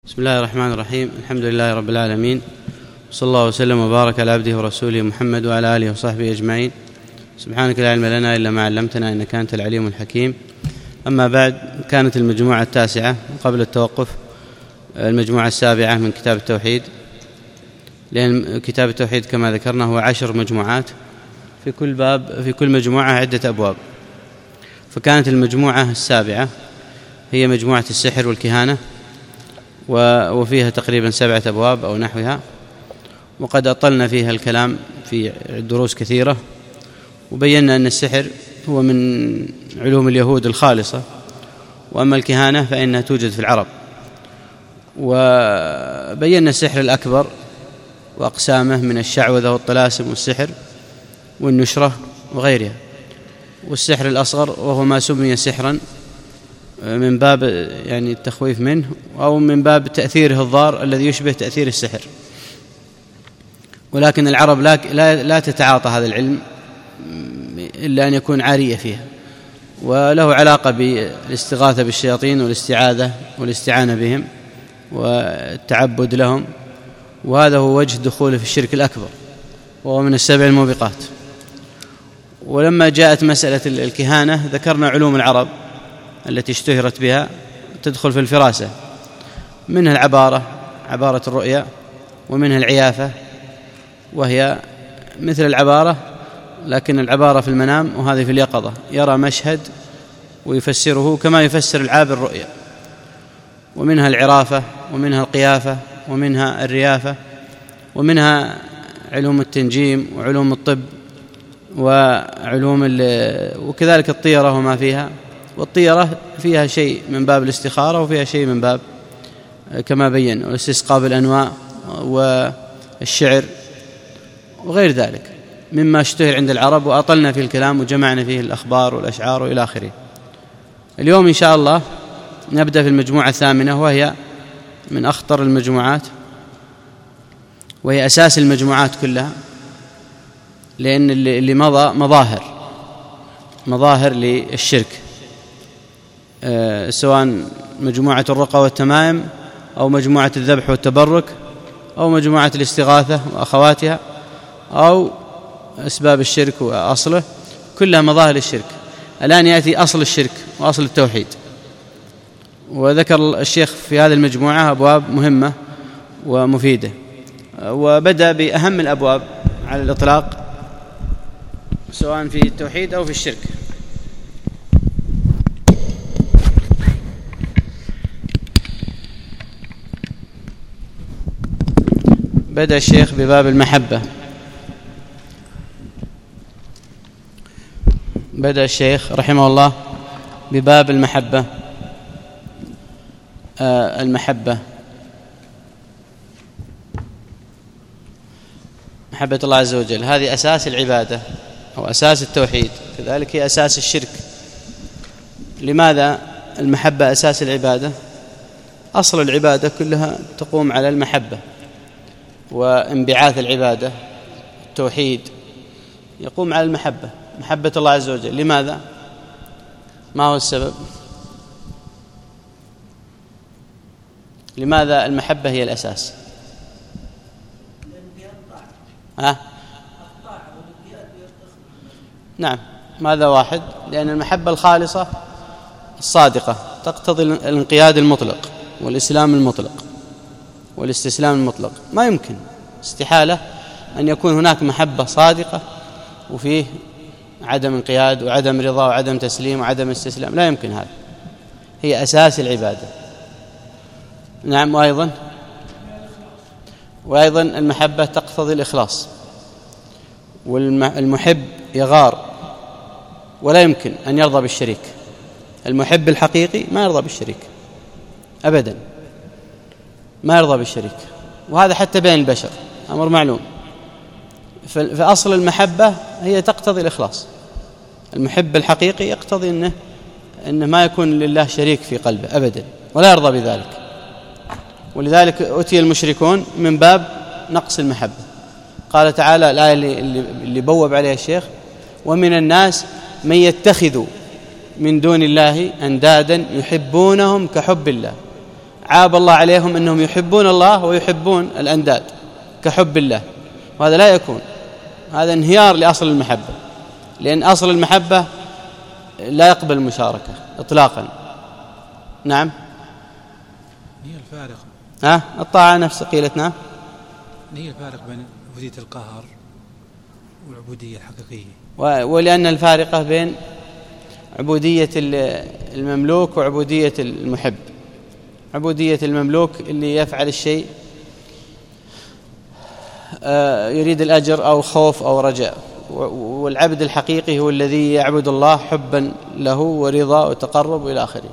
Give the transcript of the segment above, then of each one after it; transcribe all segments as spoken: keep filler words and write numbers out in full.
بسم الله الرحمن الرحيم. الحمد لله رب العالمين، صلى الله وسلم وبارك على عبده ورسوله محمد وعلى آله وصحبه أجمعين. سبحانك لا علم لنا إلا ما علمتنا إنك أنت العليم الحكيم. أما بعد، كانت المجموعة التاسعة قبل التوقف المجموعة السابعة من كتاب التوحيد، لأن كتاب التوحيد كما ذكرنا هو عشر مجموعات، في كل باب في كل مجموعة عدة أبواب. فكانت المجموعة السابعة هي مجموعة السحر والكهانة، وفيها تقريبا سبعة أبواب أو نحوها، وقد أطلنا فيها الكلام في دروس كثيرة، وبينا أن السحر هو من علوم اليهود الخالصة، وأما الكهانة فإنها توجد في العرب. وبينا السحر الأكبر وأقسامه من الشعوذة والطلاسم والسحر والنشرة وغيرها، والسحر الأصغر وهو ما سمي سحرا من باب يعني التخويف منه، أو من باب تأثيره الضار الذي يشبه تأثير السحر. ولكن العرب لا, لا, لا تتعاطى هذا العلم إلا أن يكون عارية فيها، وله علاقة بالاستغاثة بالشياطين والاستعاذة والاستعانة بهم والتعبد لهم، وهذا هو وجه دخوله في الشرك الأكبر، وهو من السبع الموبقات. ولما جاءت مسألة الكهانة ذكرنا علوم العرب التي اشتهرت بها تدخل في الفراسة، منها العبارة، عبارة الرؤيا، ومنها العيافة، وهي مثل العبارة لكن العبارة في المنام وهذه في اليقظة، يرى مشهد ويفسره كما يفسر العابر الرؤيا. ومنها العرافة، ومنها القيافة، ومنها الريافة، ومنها علوم التنجيم وعلوم الطب وعلوم وكذلك الطيرة وما فيها. والطيرة فيها شيء من باب الاستخارة، وفيها شيء من باب كما بين والاستسقاء بالأنواء والشعر وغير ذلك مما اشتهر عند العرب، وأطلنا في الكلام وجمعنا فيه الأخبار والأشعار وإلى آخره. اليوم إن شاء الله نبدأ في المجموعة الثامنة، وهي من أخطر المجموعات، وهي أساس المجموعات كلها، لأن اللي مضى مظاهر مظاهر للشرك، أه سواء مجموعة الرقى والتمائم، أو مجموعة الذبح والتبرك، أو مجموعة الاستغاثة وأخواتها، أو أسباب الشرك وأصله، كلها مظاهر الشرك. الآن يأتي أصل الشرك وأصل التوحيد، وذكر الشيخ في هذه المجموعة أبواب مهمة ومفيدة، وبدأ بأهم الأبواب على الإطلاق سواء في التوحيد أو في الشرك. بدأ الشيخ بباب المحبة. بدأ الشيخ رحمه الله بباب المحبة. آه المحبة محبة الله عز وجل، هذه أساس العبادة أو أساس التوحيد، كذلك هي أساس الشرك. لماذا المحبة أساس العبادة؟ أصل العبادة كلها تقوم على المحبة، وانبعاث العبادة التوحيد يقوم على المحبة، محبة الله عز وجل. لماذا؟ ما هو السبب؟ لماذا المحبة هي الأساس؟ ها؟ نعم، ماذا واحد؟ لأن المحبة الخالصة الصادقة تقتضي الانقياد المطلق والإسلام المطلق والاستسلام المطلق. ما يمكن، استحالة أن يكون هناك محبة صادقة وفيه عدم انقياد وعدم رضا وعدم تسليم وعدم استسلام، لا يمكن هذا. هي أساس العبادة. نعم. وأيضا وأيضا المحبة تقتضي الإخلاص، والمحب يغار ولا يمكن أن يرضى بالشريك. المحب الحقيقي ما يرضى بالشريك أبدا، ما يرضى بالشريك، وهذا حتى بين البشر أمر معلوم. فأصل المحبة هي تقتضي الإخلاص. المحب الحقيقي يقتضي أنه, إنه ما يكون لله شريك في قلبه أبدا، ولا يرضى بذلك. ولذلك أتي المشركون من باب نقص المحبة. قال تعالى الآية اللي, اللي بوب عليها الشيخ: ومن الناس من يتخذ من دون الله أندادا يحبونهم كحب الله. عاب الله عليهم أنهم يحبون الله ويحبون الأنداد كحب الله، وهذا لا يكون، هذا انهيار لأصل المحبة، لأن أصل المحبة لا يقبل المشاركة إطلاقا. نعم. هي الفارق ها الطاعة نفس قيلت. نعم. هي الفارق بين عبودية القهر والعبودية الحقيقية، ولأن الفارقة بين عبودية المملوك وعبودية المحب. عبودية المملوك اللي يفعل الشيء يريد الأجر أو خوف أو رجاء، والعبد الحقيقي هو الذي يعبد الله حبا له ورضا وتقرب إلى آخره.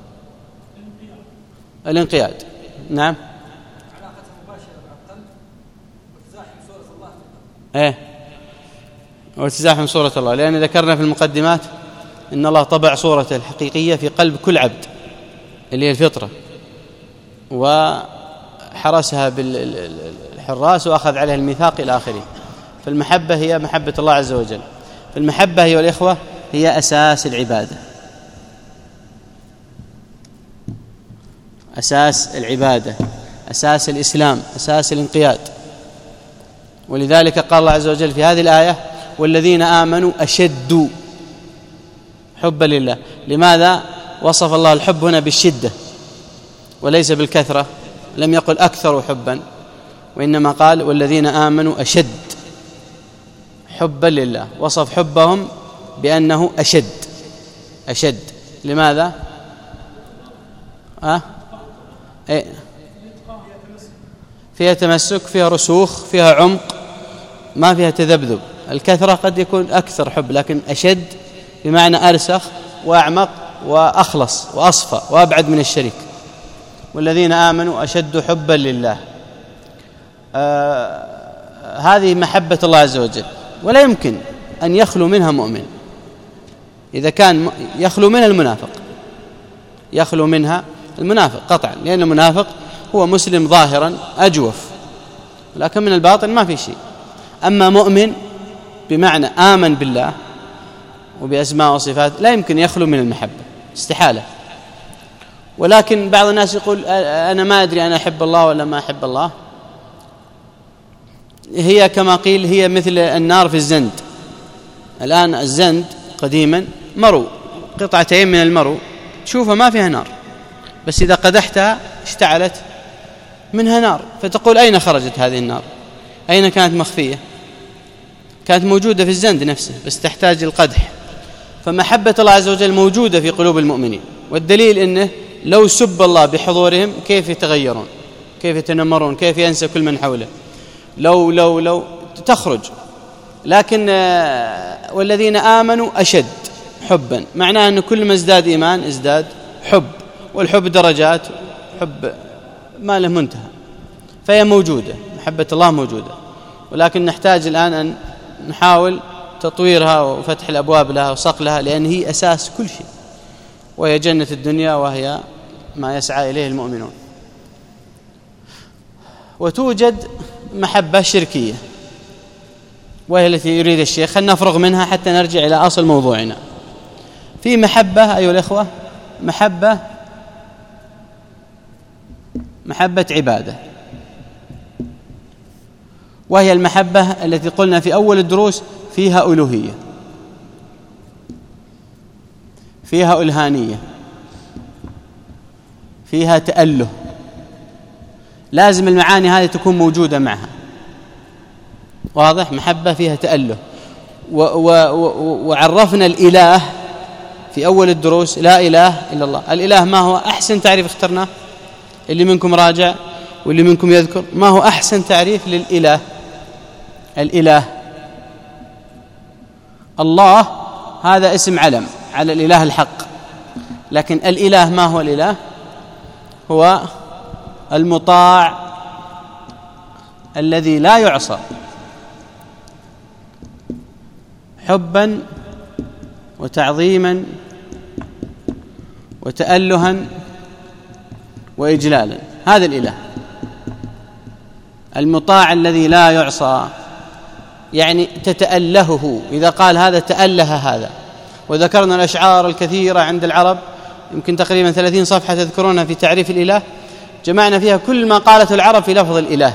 الانقياد. نعم. علاقة مباشرة مع القلب وتزاحم صورة الله في القلب. ايه وتزاحم صورة الله، لأن ذكرنا في المقدمات إن الله طبع صورته الحقيقية في قلب كل عبد اللي هي الفطرة، وحرسها بالحراس وأخذ عليها الميثاق إلى آخره. فالمحبة هي محبة الله عز وجل. فالمحبة أيها الإخوة هي أساس العبادة، أساس العبادة، أساس الإسلام، أساس الانقياد. ولذلك قال الله عز وجل في هذه الآية: والذين آمنوا أشد حبا لله. لماذا وصف الله الحب هنا بالشدة وليس بالكثرة؟ لم يقل أكثر حبا، وإنما قال والذين آمنوا أشد حبا لله، وصف حبهم بأنه أشد أشد. لماذا؟ أه؟ إيه؟ فيها تمسك، فيها رسوخ، فيها عمق، ما فيها تذبذب. الكثرة قد يكون أكثر حب، لكن أشد بمعنى أرسخ وأعمق وأخلص وأصفى وأبعد من الشريك. والذين آمنوا أشد حبا لله. آه هذه محبة الله عز وجل، ولا يمكن أن يخلو منها مؤمن. إذا كان يخلو منها المنافق، يخلو منها المنافق قطعا، لأن المنافق هو مسلم ظاهرا أجوف، لكن من الباطن ما في شيء. أما مؤمن بمعنى آمن بالله وبأسماء وصفات لا يمكن يخلو من المحبة، استحالة. ولكن بعض الناس يقول أنا ما أدري أنا أحب الله ولا ما أحب الله. هي كما قيل هي مثل النار في الزند. الآن الزند قديما مرو، قطعتين من المرو تشوفها ما فيها نار، بس إذا قدحتها اشتعلت منها نار، فتقول أين خرجت هذه النار؟ أين كانت مخفية؟ كانت موجودة في الزند نفسه، بس تحتاج القدح. فمحبة الله عز وجل موجودة في قلوب المؤمنين، والدليل أنه لو سب الله بحضورهم كيف يتغيرون، كيف يتنمرون، كيف ينسى كل من حوله، لو لو لو تخرج. لكن والذين آمنوا أشد حبا، معناه أن كل ما ازداد إيمان ازداد حب، والحب درجات، حب ما له منتهى. فهي موجودة، محبة الله موجودة، ولكن نحتاج الآن أن نحاول تطويرها وفتح الأبواب لها وصقلها، لأن هي أساس كل شيء، وهي جنة الدنيا، وهي ما يسعى إليه المؤمنون. وتوجد محبة شركية، وهي التي يريد الشيخ. خلنا نفرغ منها حتى نرجع إلى أصل موضوعنا. في محبة أيها الإخوة، محبة محبة عبادة، وهي المحبة التي قلنا في أول الدروس فيها ألوهية، فيها ألهانية، فيها تأله. لازم المعاني هذه تكون موجودة معها. واضح؟ محبة فيها تأله. و و و وعرفنا الإله في أول الدروس: لا إله إلا الله. الإله ما هو أحسن تعريف اخترناه؟ اللي منكم راجع واللي منكم يذكر ما هو أحسن تعريف للإله. الإله الله هذا اسم علم على الإله الحق، لكن الإله ما هو الإله؟ هو المطاع الذي لا يعصى حبا وتعظيما وتألها وإجلالا. هذا الإله المطاع الذي لا يعصى، يعني تتألهه. إذا قال هذا تأله هذا. وذكرنا الأشعار الكثيرة عند العرب، يمكن تقريبا ثلاثين صفحة تذكرونها في تعريف الإله، جمعنا فيها كل ما قالته العرب في لفظ الإله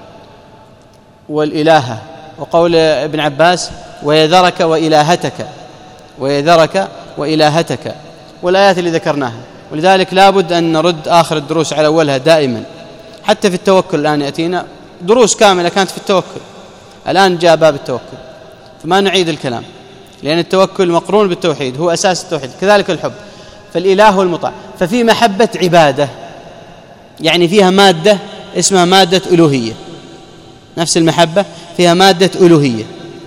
والإلهة، وقول ابن عباس ويذرك وإلهتك، ويذرك وإلهتك، والآيات اللي ذكرناها. ولذلك لابد أن نرد آخر الدروس على أولها دائما، حتى في التوكل. الآن يأتينا دروس كاملة كانت في التوكل، الآن جاء باب التوكل، فما نعيد الكلام، لأن التوكل مقرون بالتوحيد، هو أساس التوحيد. كذلك الحب، فالإله هو المطاع. ففي محبة عبادة، يعني فيها مادة اسمها مادة ألوهية، نفس المحبة فيها مادة ألوهية،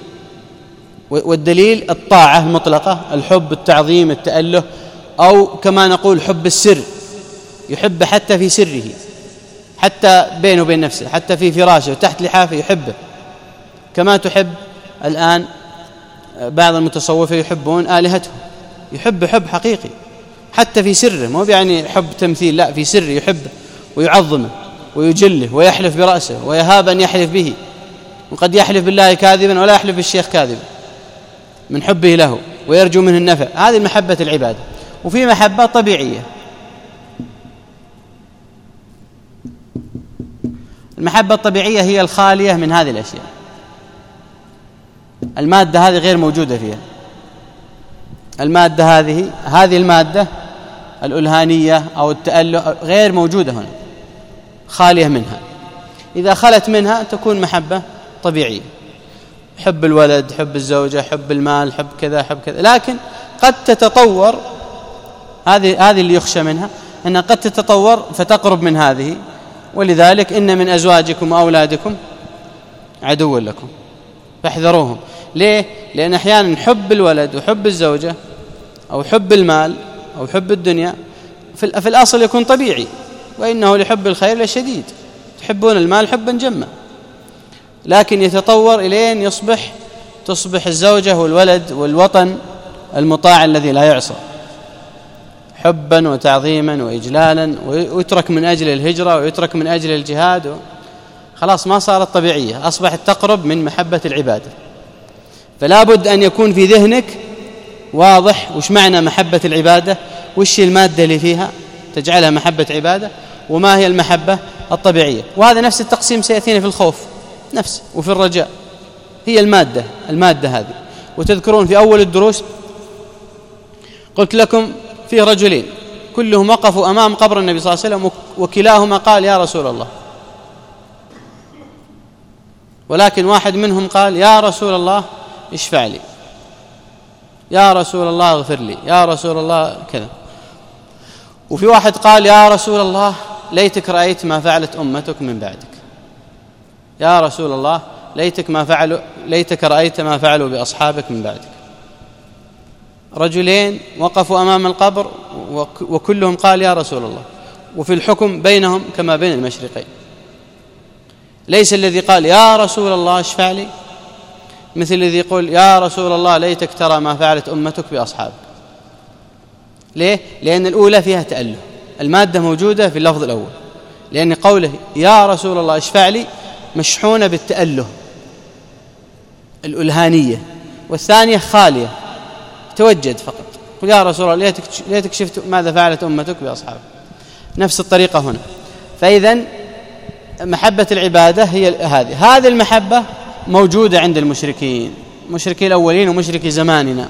والدليل الطاعة المطلقة، الحب، التعظيم، التأله، أو كما نقول حب السر، يحب حتى في سره، حتى بينه وبين نفسه، حتى في فراشه وتحت لحافه يحبه، كما تحب الآن بعض المتصوفة يحبون آلهتهم، يحب حب حقيقي حتى في سره، مو يعني حب تمثيل، لا، في سره يحبه ويعظمه ويجله ويحلف برأسه ويهاب أن يحلف به، وقد يحلف بالله كاذبا ولا يحلف بالشيخ كاذبا من حبه له ويرجو منه النفع. هذه محبة العبادة. وفي محبة طبيعية، المحبة الطبيعية هي الخالية من هذه الأشياء، المادة هذه غير موجودة فيها، المادة هذه هذه المادة الألهانية أو التأله غير موجودة هنا، خالية منها. إذا خلت منها تكون محبة طبيعية، حب الولد، حب الزوجة، حب المال، حب كذا، حب كذا. لكن قد تتطور، هذه هذه اللي يخشى منها، أنها قد تتطور فتقرب من هذه. ولذلك إن من أزواجكم وأولادكم عدوا لكم فاحذروهم. ليه؟ لأن أحيانا حب الولد وحب الزوجة أو حب المال أو حب الدنيا في الأصل يكون طبيعي، وإنه لحب الخير لشديد، تحبون المال حبا جما، لكن يتطور إلين يصبح تصبح الزوجة والولد والوطن المطاع الذي لا يعصى حبا وتعظيما وإجلالا، ويترك من أجل الهجرة ويترك من أجل الجهاد، خلاص ما صارت طبيعية، أصبحت تقرب من محبة العبادة. فلا بد أن يكون في ذهنك واضح وش معنى محبة العبادة، وش المادة اللي فيها تجعلها محبة عبادة، وما هي المحبة الطبيعية. وهذا نفس التقسيم سيأتينا في الخوف نفس، وفي الرجاء هي المادة المادة هذه. وتذكرون في أول الدروس قلت لكم فيه رجلين كلهم وقفوا أمام قبر النبي صلى الله عليه وسلم، وكلاهما قال يا رسول الله، ولكن واحد منهم قال يا رسول الله اشفع لي، يا رسول الله اغفر لي، يا رسول الله كذا. وفي واحد قال يا رسول الله ليتك رأيت ما فعلت أمتك من بعدك، يا رسول الله ليتك ما فعلوا ليتك رأيت ما فعلوا بأصحابك من بعدك. رجلين وقفوا أمام القبر وكلهم قال يا رسول الله، وفي الحكم بينهم كما بين المشرقين. ليس الذي قال يا رسول الله اشفع لي مثل الذي يقول يا رسول الله ليتك ترى ما فعلت أمتك بأصحابك. ليه؟ لأن الأولى فيها تأله، المادة موجودة في اللفظ الأول، لأن قوله يا رسول الله اشفع لي مشحونة بالتأله الألهانية، والثانية خالية توجد فقط، قل يا رسول الله ليتك, ليتك شفت ماذا فعلت أمتك بأصحابك. نفس الطريقة هنا. فإذن محبة العبادة هي هذه هذه المحبة موجودة عند المشركين، مشركي الأولين ومشركي زماننا،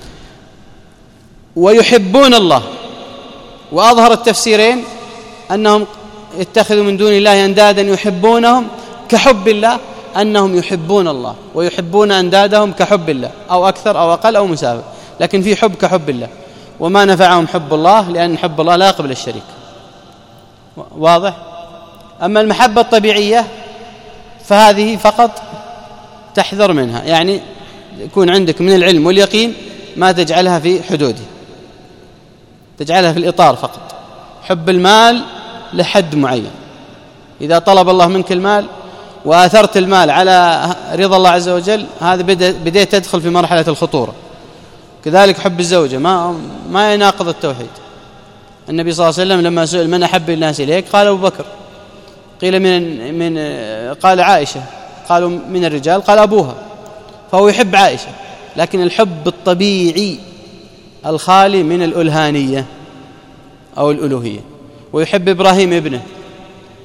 ويحبون الله. وأظهر التفسيرين أنهم اتخذوا من دون الله أندادا يحبونهم كحب الله، أنهم يحبون الله ويحبون أندادهم كحب الله، أو أكثر أو أقل أو مساوي، لكن في حب كحب الله، وما نفعهم حب الله لأن حب الله لا يقبل الشريك. واضح؟ أما المحبة الطبيعية فهذه فقط تحذر منها، يعني يكون عندك من العلم واليقين ما تجعلها في حدوده، تجعلها في الإطار فقط. حب المال لحد معين، إذا طلب الله منك المال وآثرت المال على رضا الله عز وجل، هذا بدأت تدخل في مرحلة الخطورة. كذلك حب الزوجة ما ما يناقض التوحيد. النبي صلى الله عليه وسلم لما سئل من أحب الناس إليك قال أبو بكر، قيل من من قال عائشة، قالوا من الرجال قال أبوها، فهو يحب عائشة، لكن الحب الطبيعي الخالي من الألهانية أو الألوهية. ويحب إبراهيم ابنه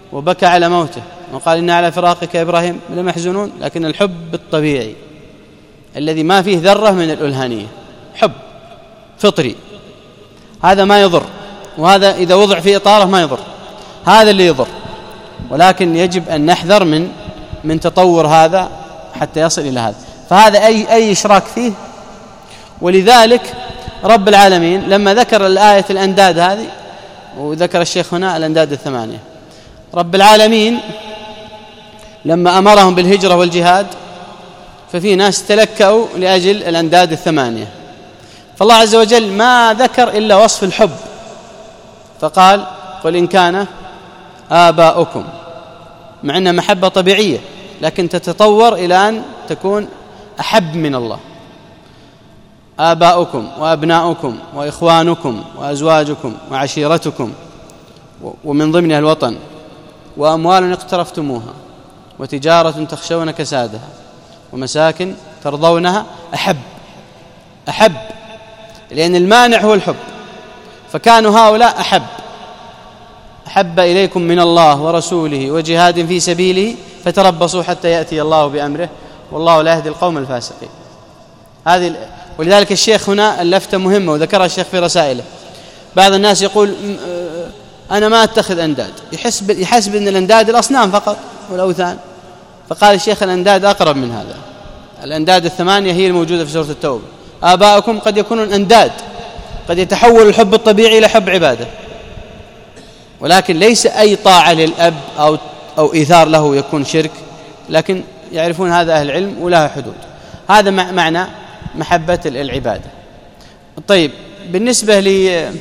وبكى على موته وقال إن على فراقك يا إبراهيم لمحزونون، لكن الحب الطبيعي الذي ما فيه ذرة من الألهانية، حب فطري، هذا ما يضر، وهذا إذا وضع في إطاره ما يضر، هذا اللي يضر. ولكن يجب أن نحذر من من تطور هذا حتى يصل إلى هذا، فهذا أي أي إشراك فيه. ولذلك رب العالمين لما ذكر الآية الأنداد هذه، وذكر الشيخ هنا الأنداد الثمانية، رب العالمين لما أمرهم بالهجرة والجهاد ففي ناس تلكأوا لأجل الأنداد الثمانية، فالله عز وجل ما ذكر إلا وصف الحب، فقال قل إن كان آباؤكم، مع أنها محبة طبيعية لكن تتطور إلى أن تكون أحب من الله. آباؤكم وأبناؤكم وإخوانكم وأزواجكم وعشيرتكم، ومن ضمنها الوطن، وأموال اقترفتموها وتجارة تخشون كسادها ومساكن ترضونها، أحب أحب لأن المانع هو الحب، فكانوا هؤلاء أحب أحب إليكم من الله ورسوله وجهاد في سبيله فتربصوا حتى يأتي الله بأمره والله لا يهدي القوم الفاسقين. هذه ولذلك الشيخ هنا اللفتة مهمة وذكرها الشيخ في رسائله. بعض الناس يقول أنا ما أتخذ أنداد، يحسب يحسب أن الأنداد الأصنام فقط والأوثان، فقال الشيخ الأنداد أقرب من هذا. الأنداد الثمانية هي الموجودة في سورة التوبة. آباؤكم قد يكونون أنداد، قد يتحول الحب الطبيعي إلى حب عبادة، ولكن ليس أي طاعة للأب أو أو إيثار له يكون شرك، لكن يعرفون هذا أهل العلم ولها حدود. هذا معنى محبة العبادة. طيب، بالنسبة لي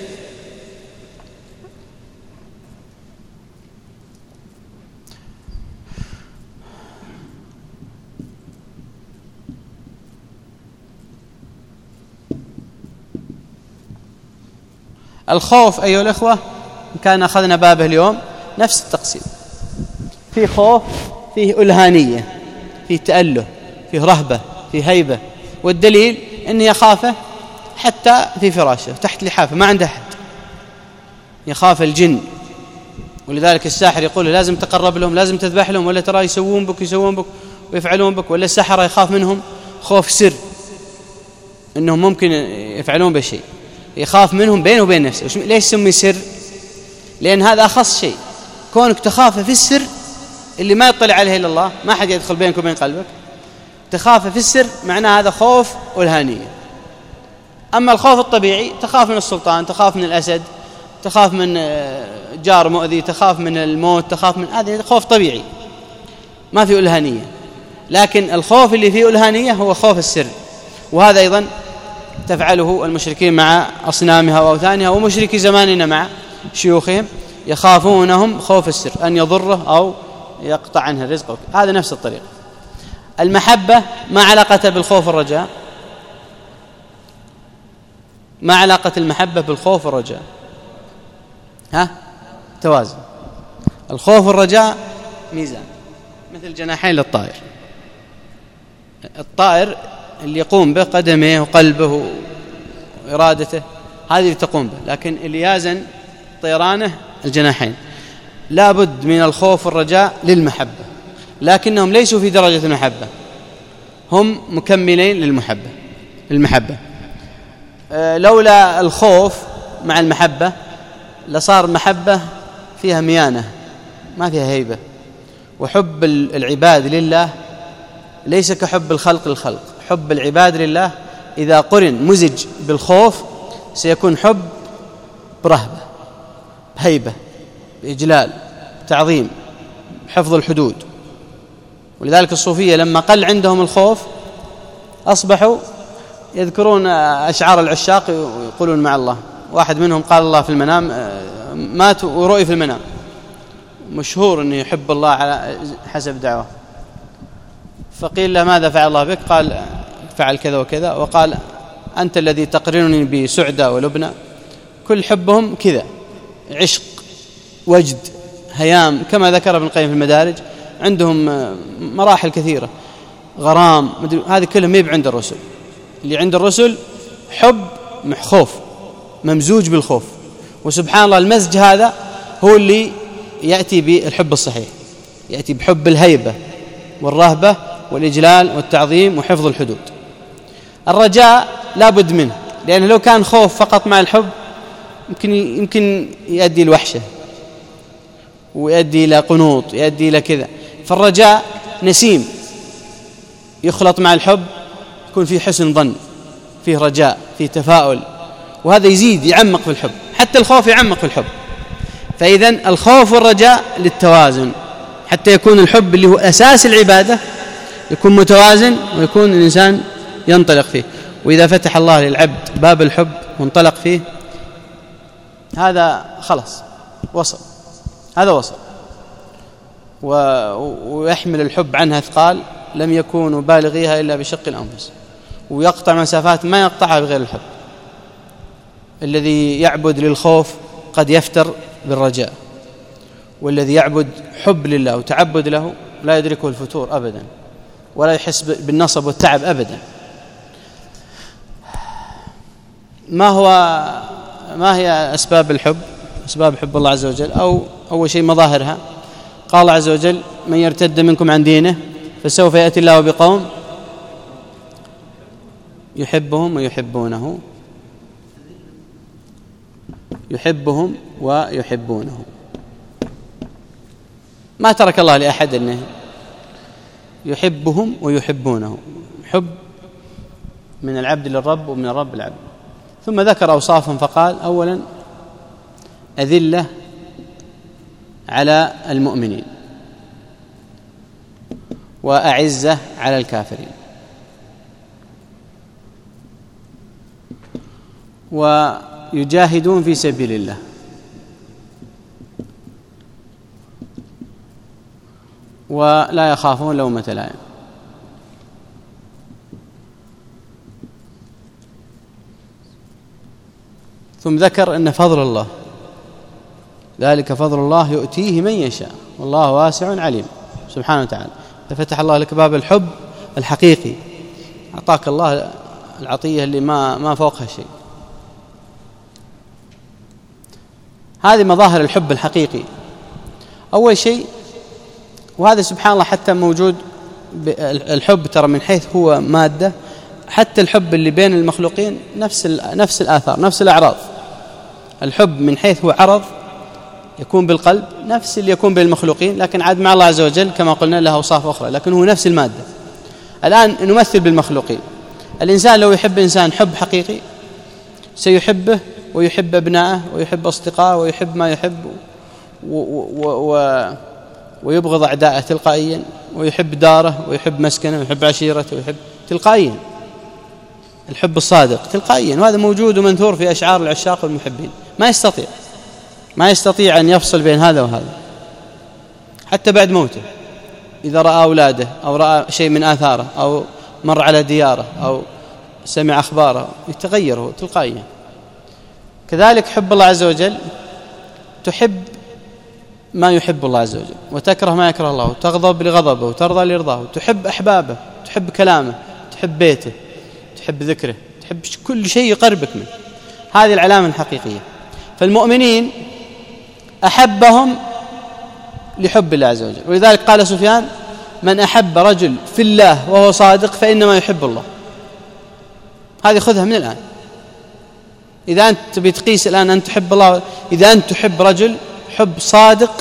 الخوف أيها الأخوة، كان أخذنا بابه اليوم نفس التقسيم، فيه خوف، فيه ألهانية، فيه تأله، فيه رهبة، فيه هيبة. والدليل أنه يخافه حتى في فراشه تحت لحافه ما عنده أحد، يخاف الجن. ولذلك الساحر يقول لازم تقرب لهم، لازم تذبح لهم، ولا ترى يسوون بك يسوون بك ويفعلون بك. ولا السحرة يخاف منهم خوف سر، أنهم ممكن يفعلون بشيء، يخاف منهم بينه وبين نفسه. ليش سمي سر؟ لأن هذا أخص شيء، كونك تخاف في السر اللي ما يطلع عليه إلا الله، ما حد يدخل بينك وبين قلبك، تخاف في السر، معناه هذا خوف ألهانية. أما الخوف الطبيعي، تخاف من السلطان، تخاف من الأسد، تخاف من جار مؤذي، تخاف من الموت، تخاف من هذا خوف طبيعي ما فيه ألهانية. لكن الخوف اللي فيه ألهانية هو خوف السر، وهذا أيضا تفعله المشركين مع أصنامها وأوثانها، ومشركي زماننا مع شيوخهم، يخافونهم خوف السر أن يضره أو يقطع عنه الرزق. هذا نفس الطريقة. المحبة ما علاقة بالخوف والرجاء؟ ما علاقة المحبة بالخوف والرجاء؟ ها؟ توازن. الخوف والرجاء ميزان، مثل جناحين للطائر. الطائر اللي يقوم به قدمه وقلبه وإرادته، هذه اللي تقوم به، لكن اللي يازن طيرانه الجناحين. لا بد من الخوف والرجاء للمحبة، لكنهم ليسوا في درجة المحبة، هم مكملين للمحبة المحبة. أه لولا الخوف مع المحبة لصار محبة فيها ميانة ما فيها هيبة. وحب العباد لله ليس كحب الخلق للخلق، حب العباد لله إذا قرن مزج بالخوف سيكون حب برهبة، بهيبة، بإجلال، تعظيم، حفظ الحدود. ولذلك الصوفية لما قل عندهم الخوف أصبحوا يذكرون أشعار العشاق ويقولون مع الله. واحد منهم قال الله في المنام، مات ورؤي في المنام، مشهور أنه يحب الله على حسب دعوه. فقيل له ماذا فعل الله بك؟ قال فعل كذا وكذا، وقال أنت الذي تقرنني بسعدة ولبنى. كل حبهم كذا، عشق، وجد، هيام، كما ذكر ابن القيم في المدارج. عندهم مراحل كثيرة، غرام، هذه كلها ميب عند الرسل. اللي عند الرسل حب خوف ممزوج بالخوف. وسبحان الله المزج هذا هو اللي يأتي بالحب الصحيح، يأتي بحب الهيبة والرهبة والإجلال والتعظيم وحفظ الحدود. الرجاء لا بد منه، لأنه لو كان خوف فقط مع الحب يمكن يمكن يؤدي الوحشة ويؤدي إلى قنوط، يؤدي إلى كذا. فالرجاء نسيم يخلط مع الحب، يكون فيه حسن ظن، فيه رجاء، فيه تفاؤل، وهذا يزيد يعمق في الحب. حتى الخوف يعمق في الحب. فإذن الخوف والرجاء للتوازن، حتى يكون الحب اللي هو أساس العبادة يكون متوازن، ويكون الإنسان ينطلق فيه. وإذا فتح الله للعبد باب الحب وانطلق فيه، هذا خلاص وصل، هذا وصل، ويحمل الحب عنها أثقال لم يكونوا بالغيها إلا بشق الأنفس، ويقطع مسافات ما يقطعها بغير الحب. الذي يعبد للخوف قد يفتر بالرجاء، والذي يعبد حب لله وتعبد له لا يدركه الفتور أبدا، ولا يحس بالنصب والتعب أبدا. ما هو ما هي أسباب الحب؟ أسباب حب الله عز وجل، أو أول شيء مظاهرها. قال الله عز وجل: من يرتد منكم عن دينه فسوف يأتي الله بقوم يحبهم ويحبونه، يحبهم ويحبونه. ما ترك الله لأحد أنه يحبهم ويحبونه، حب من العبد للرب ومن الرب للعبد. ثم ذكر أوصافهم فقال: أولا أذلة على المؤمنين، وأعزة على الكافرين، ويجاهدون في سبيل الله، ولا يخافون لومة لائم. ثم ذكر أن فضل الله، ذلك فضل الله يؤتيه من يشاء والله واسع عليم سبحانه وتعالى. ففتح الله لك باب الحب الحقيقي، أعطاك الله العطية اللي ما ما فوقها شيء. هذه مظاهر الحب الحقيقي. أول شيء، وهذا سبحان الله حتى موجود الحب ترى من حيث هو مادة، حتى الحب اللي بين المخلوقين نفس نفس الآثار، نفس الأعراض. الحب من حيث هو عرض يكون بالقلب نفس اللي يكون بين المخلوقين، لكن عاد مع الله عز وجل كما قلنا له أوصاف أخرى، لكن هو نفس المادة. الآن نمثل بالمخلوقين. الإنسان لو يحب إنسان حب حقيقي سيحبه ويحب أبنائه ويحب أصدقائه ويحب ما يحب، و و و ويبغض أعداءه تلقائيا، ويحب داره ويحب مسكنه ويحب عشيرته ويحب تلقائيا. الحب الصادق تلقائيا، وهذا موجود ومنثور في أشعار العشاق والمحبين. ما يستطيع ما يستطيع أن يفصل بين هذا وهذا حتى بعد موته، إذا رأى أولاده أو رأى شيء من آثاره أو مر على دياره أو سمع أخباره يتغيره تلقائيا. كذلك حب الله عز وجل، تحب ما يحب الله عز وجل وتكره ما يكره الله، وتغضب لغضبه وترضى لرضاه، تحب أحبابه، تحب كلامه، تحب بيته، تحب ذكره، تحب كل شيء يقربك منه. هذه العلامة الحقيقية. فالمؤمنين أحبهم لحب الله عز وجل، ولذلك قال سفيان: من أحب رجل في الله وهو صادق فإنما يحب الله. هذه خذها من الآن. إذا أنت بتقيس الآن أن تحب الله، إذا أنت تحب رجل حب صادق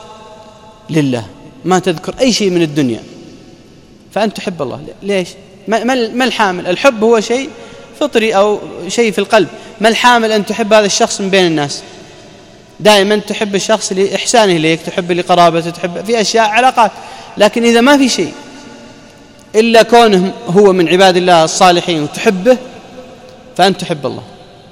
لله، ما تذكر أي شيء من الدنيا، فأنت تحب الله. ليش؟ ما الحامل؟ الحب هو شيء فطري أو شيء في القلب. ما الحامل أن تحب هذا الشخص من بين الناس؟ دائما تحب الشخص لإحسانه إليك، تحب لقرابته، تحب في أشياء علاقات. لكن إذا ما في شيء إلا كونه هو من عباد الله الصالحين وتحبه، فأنت تحب الله.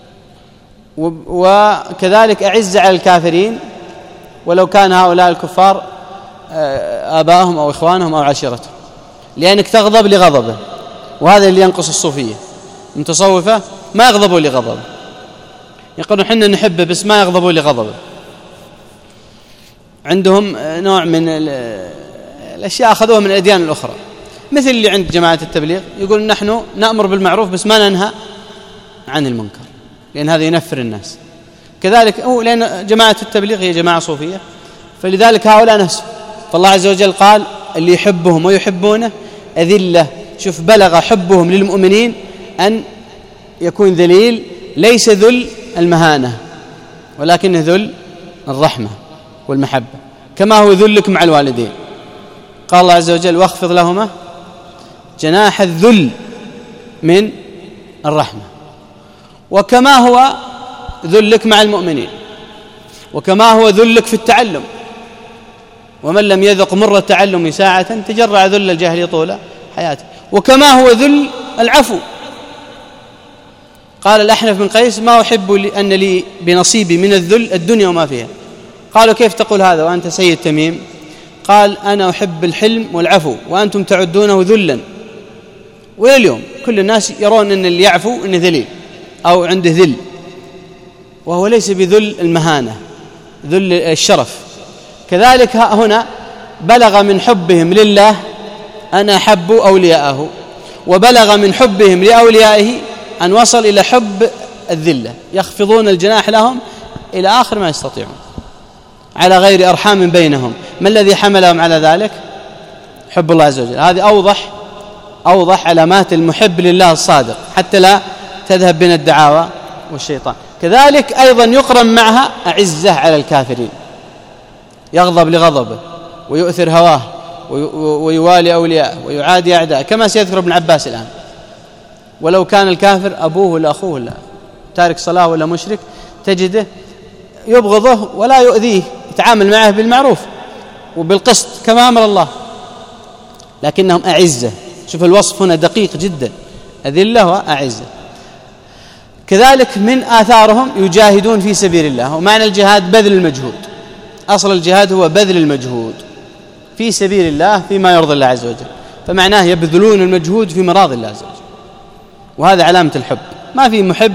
وكذلك أعز على الكافرين ولو كان هؤلاء الكفار آباءهم أو إخوانهم أو عشيرتهم، لأنك تغضب لغضبه. وهذا اللي ينقص الصوفية. المتصوفة ما يغضبوا لغضبه، يقولون حنا نحبه بس ما يغضبوا لغضبه. عندهم نوع من الأشياء أخذوها من الأديان الأخرى، مثل اللي عند جماعة التبليغ يقول نحن نأمر بالمعروف بس ما ننهى عن المنكر، لأن هذا ينفر الناس. كذلك هو لأن جماعة التبليغ هي جماعة صوفية، فلذلك هؤلاء نفسهم، فالله عز وجل قال اللي يحبهم ويحبونه أذلة. شوف بلغ حبهم للمؤمنين أن يكون ذليل، ليس ذل المهانة ولكنه ذل الرحمة والمحبة، كما هو ذلك مع الوالدين. قال الله عز وجل واخفض لهما جناح الذل من الرحمة، وكما هو ذلك مع المؤمنين، وكما هو ذلك في التعلم، ومن لم يذق مر التعلم ساعة تجرع ذل الجهل طول حياته، وكما هو ذل العفو. قال الأحنف بن قيس ما أحب أن لي بنصيبي من الذل الدنيا وما فيها. قالوا كيف تقول هذا وأنت سيد تميم؟ قال أنا أحب الحلم والعفو وأنتم تعدونه ذلا، واليوم كل الناس يرون أن اللي يعفو أنه ذليل أو عنده ذل، وهو ليس بذل المهانة، ذل الشرف. كذلك هنا بلغ من حبهم لله أن أحبوا أولياءه، وبلغ من حبهم لأوليائه أن وصل إلى حب الذلة، يخفضون الجناح لهم إلى آخر ما يستطيعون على غير أرحام بينهم. ما الذي حملهم على ذلك؟ حب الله عز وجل. هذه أوضح أوضح علامات المحب لله الصادق، حتى لا تذهب بنا الدعاوى والشيطان. كذلك أيضا يقرن معها أعزة على الكافرين، يغضب لغضبه ويؤثر هواه ويوالي أولياءه ويعادي أعداءه، كما سيذكر ابن عباس الآن. ولو كان الكافر أبوه ولا أخوه ولا تارك صلاة ولا مشرك تجده يبغضه ولا يؤذيه، يتعامل معه بالمعروف وبالقسط كما أمر الله، لكنهم أعزة. شوف الوصف هنا دقيق جدا، أذلة وأعزة. كذلك من آثارهم يجاهدون في سبيل الله، ومعنى الجهاد بذل المجهود، أصل الجهاد هو بذل المجهود في سبيل الله فيما يرضي الله عز وجل، فمعناه يبذلون المجهود في مراضي الله عز وجل، وهذا علامة الحب. ما في محب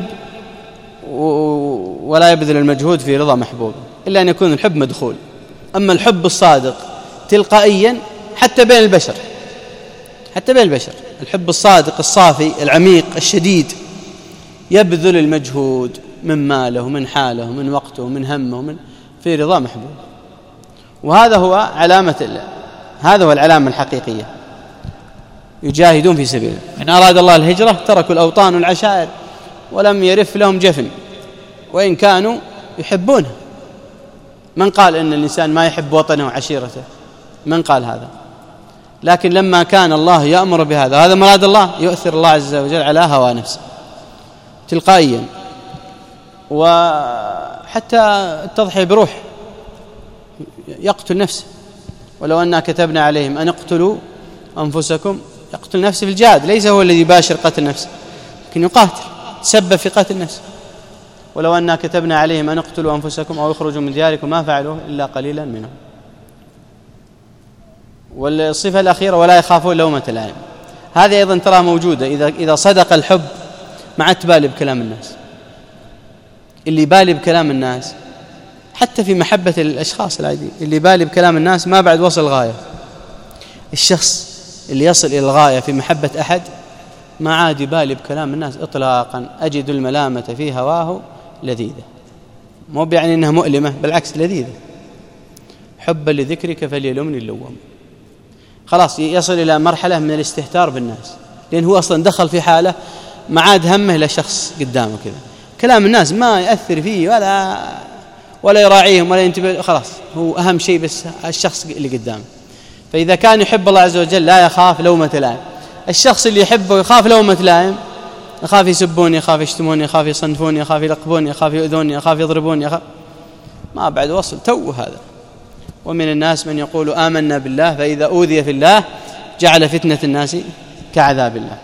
ولا يبذل المجهود في رضا محبوب، إلا أن يكون الحب مدخول. أما الحب الصادق تلقائيا حتى بين البشر، حتى بين البشر الحب الصادق الصافي العميق الشديد يبذل المجهود من ماله من حاله من وقته من همه من في رضا محبوب. وهذا هو علامة الله، هذا هو العلامة الحقيقية، يجاهدون في سبيله. إن أراد الله الهجرة تركوا الأوطان والعشائر ولم يرف لهم جفن، وإن كانوا يحبونه. من قال إن الإنسان ما يحب وطنه وعشيرته؟ من قال هذا؟ لكن لما كان الله يأمر بهذا، هذا مراد الله، يؤثر الله عز وجل على هوى نفسه تلقائيا. وحتى التضحية بروح، يقتل نفسه. ولو أننا كتبنا عليهم أن اقتلوا أنفسكم، يقتل نفسه في الجهاد، ليس هو الذي يباشر قتل نفسه، لكن يقاتل، تسبب في قتل نفسه. ولو أننا كتبنا عليهم أن اقتلوا أنفسكم أو يخرجوا من دياركم ما فعلوه إلا قليلا منهم. والصفة الأخيرة ولا يخافون لومة لائم، هذه أيضا ترى موجودة. إذا إذا صدق الحب مع تبالي بكلام الناس، اللي يبالي بكلام الناس حتى في محبة الأشخاص العاديين، اللي يبالي بكلام الناس ما بعد وصل الغاية. الشخص اللي يصل إلى الغاية في محبة أحد ما عاد يبالي بكلام الناس إطلاقا. أجد الملامة في هواه لذيذة، مو بيعني أنها مؤلمة، بالعكس لذيذة. حبا لذكرك فليلومني اللوم. خلاص يصل إلى مرحلة من الاستهتار بالناس، لأن هو أصلا دخل في حالة ما عاد همه إلى شخص قدامه كذا، كلام الناس ما يأثر فيه ولا ولا يراعيهم ولا ينتبه، خلاص هو أهم شيء بس الشخص اللي قدامه. فإذا كان يحب الله عز وجل لا يخاف لومة لائم. الشخص اللي يحبه يخاف لومة لائم، يخاف يسبوني، يخاف يشتموني، يخاف يصنفوني، يخاف يلقبوني، يخاف يؤذوني، يخاف يضربوني، يخاف، ما بعد وصل تو هذا. ومن الناس من يقول آمنا بالله فإذا أوذي في الله جعل فتنة الناس كعذاب الله.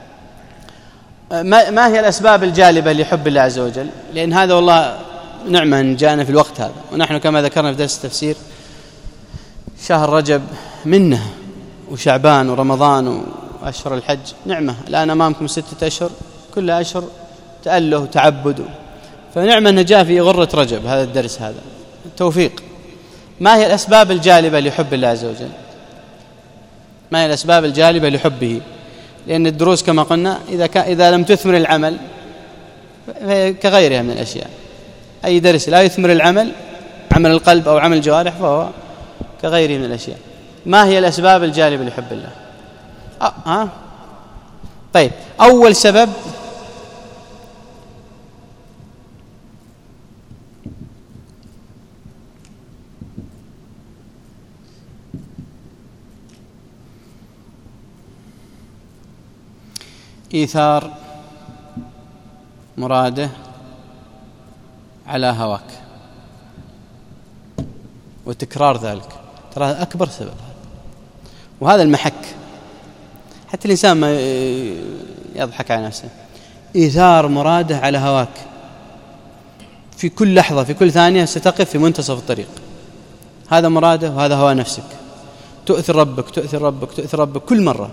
ما هي الأسباب الجالبة لحب الله عز وجل؟ لأن هذا والله نعمة أن جاءنا في الوقت هذا، ونحن كما ذكرنا في درس التفسير شهر رجب منه وشعبان ورمضان وأشهر الحج نعمة. الآن أمامكم ستة أشهر، كل أشهر تأله وتعبد، فنعمة أنه جاء في غرة رجب هذا الدرس، هذا توفيق. ما هي الأسباب الجالبة لحب الله عز وجل؟ ما هي الأسباب الجالبة لحبه؟ لأن الدروس كما قلنا إذا, إذا لم تثمر العمل كغيرها من الأشياء، أي درس لا يثمر العمل عمل القلب أو عمل الجوارح فهو كغيره من الأشياء. ما هي الأسباب الجالبة لحب الله؟ أه ها؟ طيب، أول سبب إيثار مراده على هواك وتكرار ذلك، ترى هذا أكبر سبب، وهذا المحك. حتى الإنسان ما يضحك على نفسه. إيثار مراده على هواك في كل لحظة، في كل ثانية ستقف في منتصف الطريق، هذا مراده وهذا هوى نفسك. تؤثر ربك تؤثر ربك تؤثر ربك كل مرة.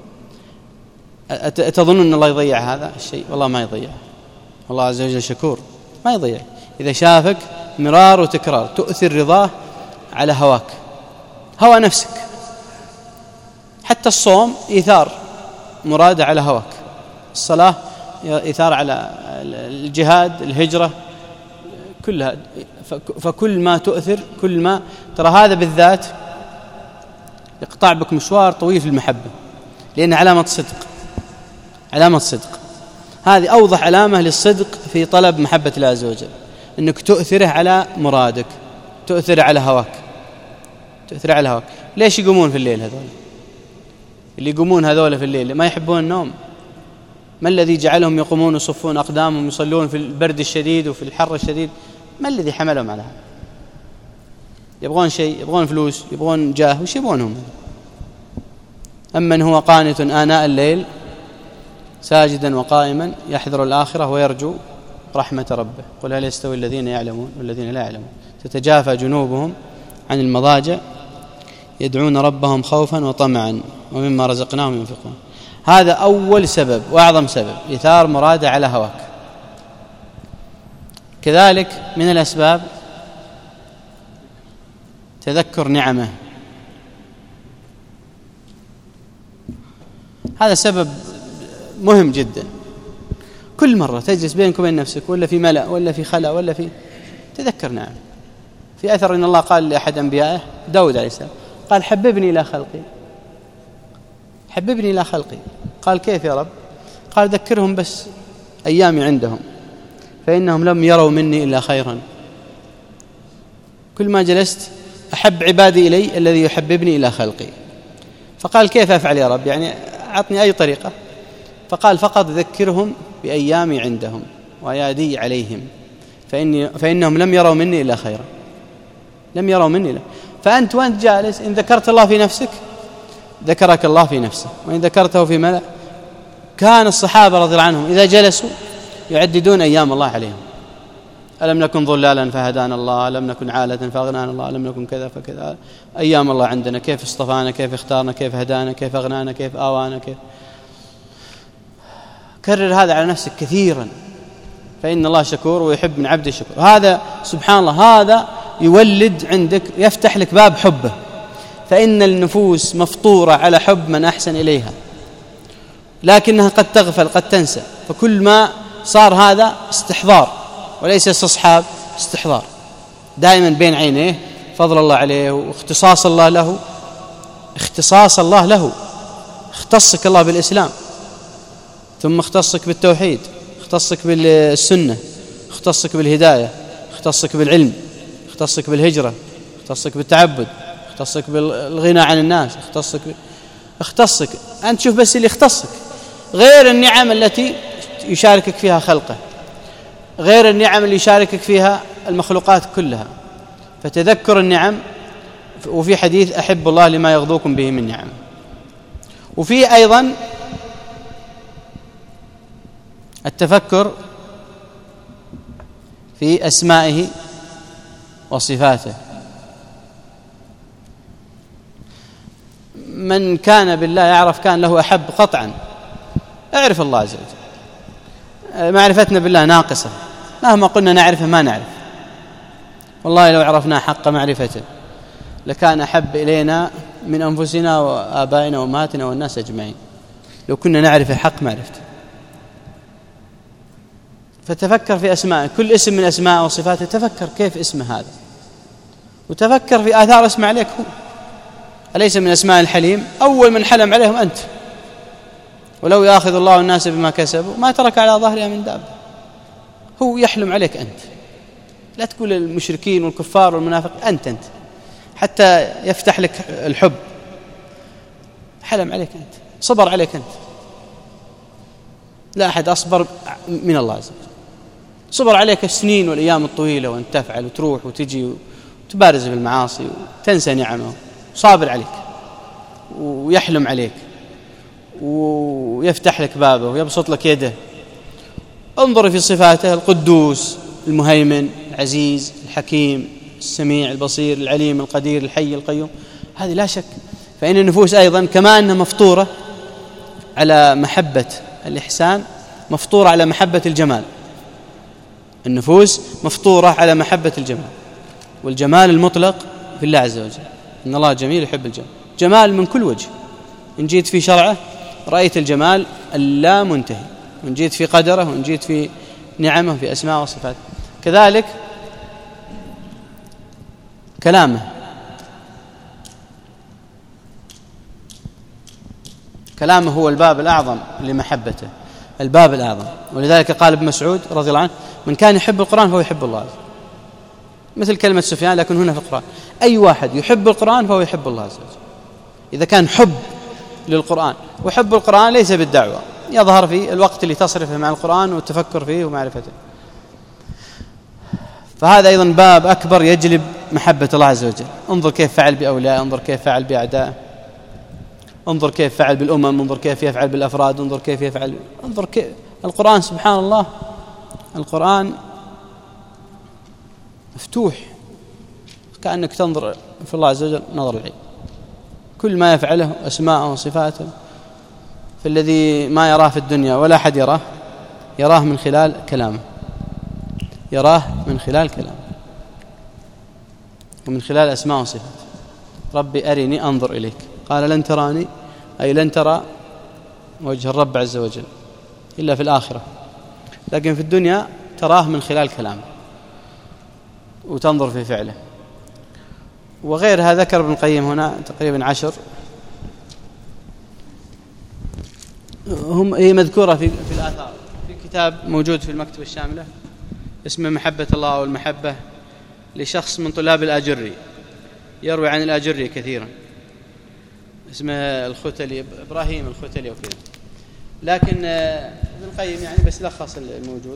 تظن أن الله يضيع هذا الشيء؟ والله ما يضيع. الله عز وجل شكور ما يضيع. إذا شافك مرار وتكرار تؤثر رضاه على هواك، هوى نفسك. حتى الصوم إيثار مراده على هواك، الصلاة إيثار على الجهاد، الهجرة، كلها. فكل ما تؤثر كل ما ترى هذا بالذات يقطع بك مشوار طويل في المحبة، لأن علامة صدق، علامة صدق. هذه أوضح علامة للصدق في طلب محبة الله عز وجل، أنك تؤثره على مرادك، تؤثره على هواك، تؤثره على هواك. ليش يقومون في الليل هذول؟ اللي يقومون هذول في الليل ما يحبون النوم. ما الذي جعلهم يقومون ويصفون أقدامهم يصلون في البرد الشديد وفي الحر الشديد؟ ما الذي حملهم على هذا؟ يبغون شيء، يبغون فلوس، يبغون جاه، وش يبغونهم؟ أمن هو قانت آناء الليل ساجدا وقائما يحذر الآخرة ويرجو رحمة ربه. قل هل يستوي الذين يعلمون والذين لا يعلمون؟ تتجافى جنوبهم عن المضاجع يدعون ربهم خوفا وطمعا ومما رزقناهم ينفقون. هذا أول سبب وأعظم سبب، إيثار مراده على هواك. كذلك من الأسباب تذكر نعمه. هذا سبب مهم جدا. كل مرة تجلس بينك وبين نفسك ولا في ملأ ولا في خلاء ولا في تذكر نعمه. في أثر إن الله قال لأحد أنبيائه داود عليه السلام، قال حببني إلى خلقي، حببني إلى خلقي. قال كيف يا رب؟ قال ذكرهم بس أيامي عندهم فإنهم لم يروا مني إلا خيرا. كل ما جلست أحب عبادي إلي الذي يحببني إلى خلقي. فقال كيف أفعل يا رب؟ يعني أعطني أي طريقة. فقال فقط ذكرهم بأيامي عندهم وأيادي عليهم فإني فإنهم لم يروا مني إلا خيرا، لم يروا مني إلا. فأنت وأنت جالس إن ذكرت الله في نفسك ذكرك الله في نفسه، وإن ذكرته في ملأ. كان الصحابة رضي الله عنهم إذا جلسوا يعددون أيام الله عليهم. ألم نكن ضلالا فهدانا الله، ألم نكن عالة فأغنانا الله، ألم نكن كذا فكذا. أيام الله عندنا، كيف اصطفانا، كيف اختارنا، كيف هدانا، كيف أغنانا، كيف آوانا، كيف. كرر هذا على نفسك كثيرا، فإن الله شكور ويحب من عبده الشكور. هذا سبحان الله هذا يولد عندك، يفتح لك باب حبه. فإن النفوس مفطورة على حب من أحسن إليها، لكنها قد تغفل قد تنسى. فكل ما صار هذا استحضار وليس استصحاب، استحضار دائما بين عينيه فضل الله عليه واختصاص الله له، اختصاص الله له. اختصك الله بالإسلام، ثم اختصك بالتوحيد، اختصك بالسنة، اختصك بالهداية، اختصك بالعلم، اختصك بالهجرة، اختصك بالتعبد، اختصك بالغنى عن الناس، اختصك ب... اختصك. أنت شوف بس اللي اختصك، غير النعم التي يشاركك فيها خلقه، غير النعم اللي يشاركك فيها المخلوقات كلها. فتذكر النعم. وفي حديث أحب الله لما يغضوكم به من نعم. وفي أيضا التفكر في أسمائه وصفاته. من كان بالله يعرف كان له أحب قطعا. اعرف الله عز وجل. معرفتنا بالله ناقصة، مهما قلنا نعرفه ما نعرف. والله لو عرفنا حق معرفته لكان أحب إلينا من أنفسنا وآبائنا وأمهاتنا والناس أجمعين، لو كنا نعرف حق معرفته. فتفكر في أسماء، كل اسم من أسماء وصفاته تفكر كيف اسم هذا، وتفكر في آثار اسم عليك هو. أليس من أسماء الحليم؟ أول من حلم عليهم أنت. ولو يأخذ الله الناس بما كسبوا ما ترك على ظهرها من دابة. هو يحلم عليك أنت. لا تقول المشركين والكفار والمنافق، أنت أنت حتى يفتح لك الحب. حلم عليك أنت، صبر عليك أنت. لا أحد أصبر من الله عز وجل. صبر عليك السنين والأيام الطويلة، وأن تفعل وتروح وتجي وتبارز بالمعاصي وتنسى نعمه. صابر عليك ويحلم عليك ويفتح لك بابه ويبسط لك يده. انظر في صفاته: القدوس، المهيمن، العزيز، الحكيم، السميع، البصير، العليم، القدير، الحي، القيوم. هذه لا شك. فإن النفوس أيضا كما أنها مفطورة على محبة الإحسان، مفطورة على محبة الجمال. النفوس مفطورة على محبة الجمال، والجمال المطلق في الله عز وجل. إن الله جميل يحب الجمال، جمال من كل وجه. إن جيت في شرعه رأيت الجمال اللا منتهي، وإن جيت في قدره، وإن جيت في نعمه، في أسماء وصفات. كذلك كلامه، كلامه هو الباب الأعظم لمحبته، الباب الأعظم. ولذلك قال ابن مسعود رضي الله عنه: من كان يحب القرآن فهو يحب الله. مثل كلمة سفيان، لكن هنا في القرآن. أي واحد يحب القرآن فهو يحب الله عز وجل. إذا كان حب للقرآن، وحب القرآن ليس بالدعوة، يظهر في الوقت اللي تصرفه مع القرآن والتفكر فيه ومعرفته. فهذا أيضا باب أكبر يجلب محبة الله عز وجل. انظر كيف فعل بأولياء، انظر كيف فعل بأعداء، انظر كيف فعل بالأمم، انظر كيف يفعل بالأفراد، انظر كيف يفعل، انظر كيف القرآن. سبحان الله، القرآن مفتوح، كأنك تنظر في الله عز وجل نظر العين. كل ما يفعله أسماءه وصفاته، فالذي ما يراه في الدنيا ولا أحد يراه، يراه من خلال كلامه، يراه من خلال كلامه ومن خلال أسماء وصفاته. ربي أرني أنظر إليك، قال لن تراني، أي لن ترى وجه الرب عز وجل إلا في الآخرة، لكن في الدنيا تراه من خلال كلامه وتنظر في فعله. وغيرها ذكر ابن القيم هنا تقريبا عشر، هم هي مذكورة في, في الآثار، في كتاب موجود في المكتبة الشاملة اسمه محبة الله والمحبة، لشخص من طلاب الآجري، يروي عن الآجري كثيرا، اسمه الختلي، إبراهيم الختلي وكذا. لكن ابن القيم يعني بس لخص الموجود.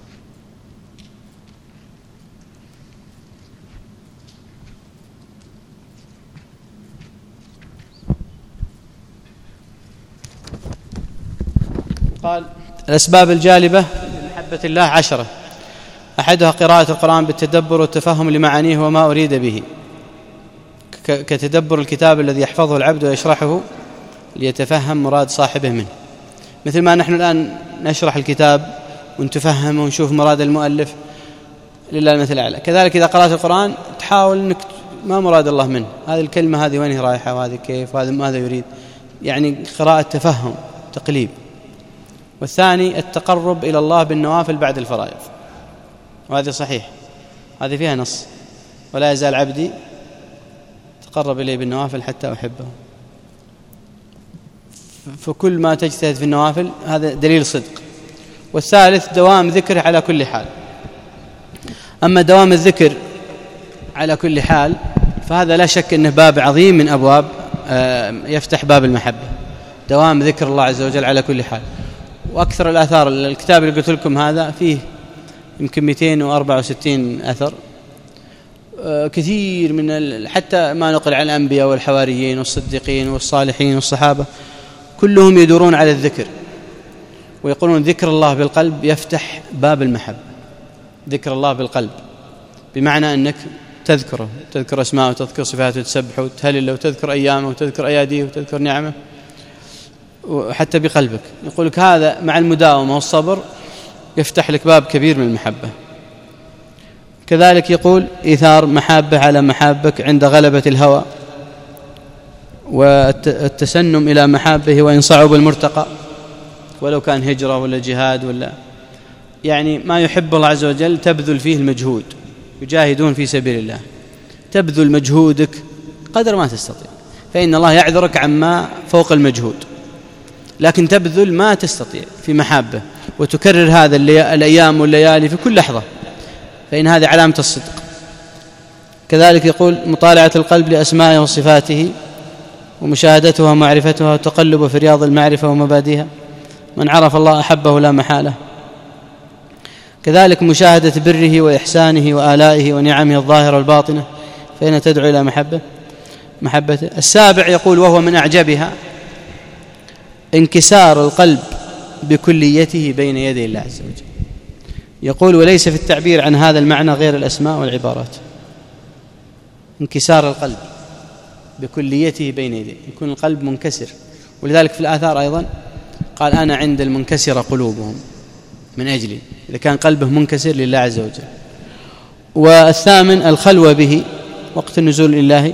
قال: الأسباب الجالبة لمحبة الله عشرة، أحدها قراءة القرآن بالتدبر والتفهم لمعانيه وما أريد به، كتدبر الكتاب الذي يحفظه العبد ويشرحه ليتفهم مراد صاحبه منه، مثل ما نحن الآن نشرح الكتاب ونتفهم ونشوف مراد المؤلف، لله المثل الأعلى. كذلك إذا قرأت القرآن تحاول أنك ما مراد الله منه، هذه الكلمة هذه وين رايحة، وهذه كيف، وهذا ماذا يريد، يعني قراءة تفهم تقليب. والثاني التقرب إلى الله بالنوافل بعد الفرائض، وهذا صحيح، هذه فيها نص: ولا يزال عبدي تقرب إليه بالنوافل حتى أحبه. فكل ما تجتهد في النوافل هذا دليل صدق. والثالث دوام ذكره على كل حال. أما دوام الذكر على كل حال فهذا لا شك أنه باب عظيم من أبواب يفتح باب المحبة، دوام ذكر الله عز وجل على كل حال. وأكثر الآثار، الكتاب اللي قلت لكم هذا فيه يمكن مئتين وأربعة وستين أثر، كثير من حتى ما نقل عن الأنبياء والحواريين والصديقين والصالحين والصحابة كلهم يدورون على الذكر، ويقولون ذكر الله بالقلب يفتح باب المحبة. ذكر الله بالقلب بمعنى أنك تذكره، تذكر أسماءه وتذكر صفاته وتسبحه وتهلله وتذكر أيامه وتذكر أياديه وتذكر نعمه، وحتى بقلبك. يقولك هذا مع المداومة والصبر يفتح لك باب كبير من المحبة. كذلك يقول إيثار محبة على محابك عند غلبة الهوى، والتسنم إلى محابه وإن صعب المرتقى، ولو كان هجرة ولا جهاد ولا يعني ما يحب الله عز وجل تبذل فيه المجهود، يجاهدون في سبيل الله تبذل مجهودك قدر ما تستطيع، فإن الله يعذرك عما فوق المجهود، لكن تبذل ما تستطيع في محبة وتكرر هذا الأيام والليالي في كل لحظة، فإن هذه علامة الصدق. كذلك يقول مطالعة القلب لأسمائه وصفاته ومشاهدتها ومعرفتها وتقلب في رياض المعرفة ومبادئها، من عرف الله أحبه لا محالة. كذلك مشاهدة بره وإحسانه وآلائه ونعمه الظاهرة والباطنة، فإن تدعو إلى محبة محبته. السابع يقول وهو من أعجبها انكسار القلب بكليته بين يدي الله عز وجل. يقول وليس في التعبير عن هذا المعنى غير الأسماء والعبارات. انكسار القلب بكليته بين يديه، يكون القلب منكسر، ولذلك في الآثار أيضا قال أنا عند المنكسر قلوبهم، من أجلي، إذا كان قلبه منكسر لله عز وجل. والثامن الخلوة به وقت النزول لله.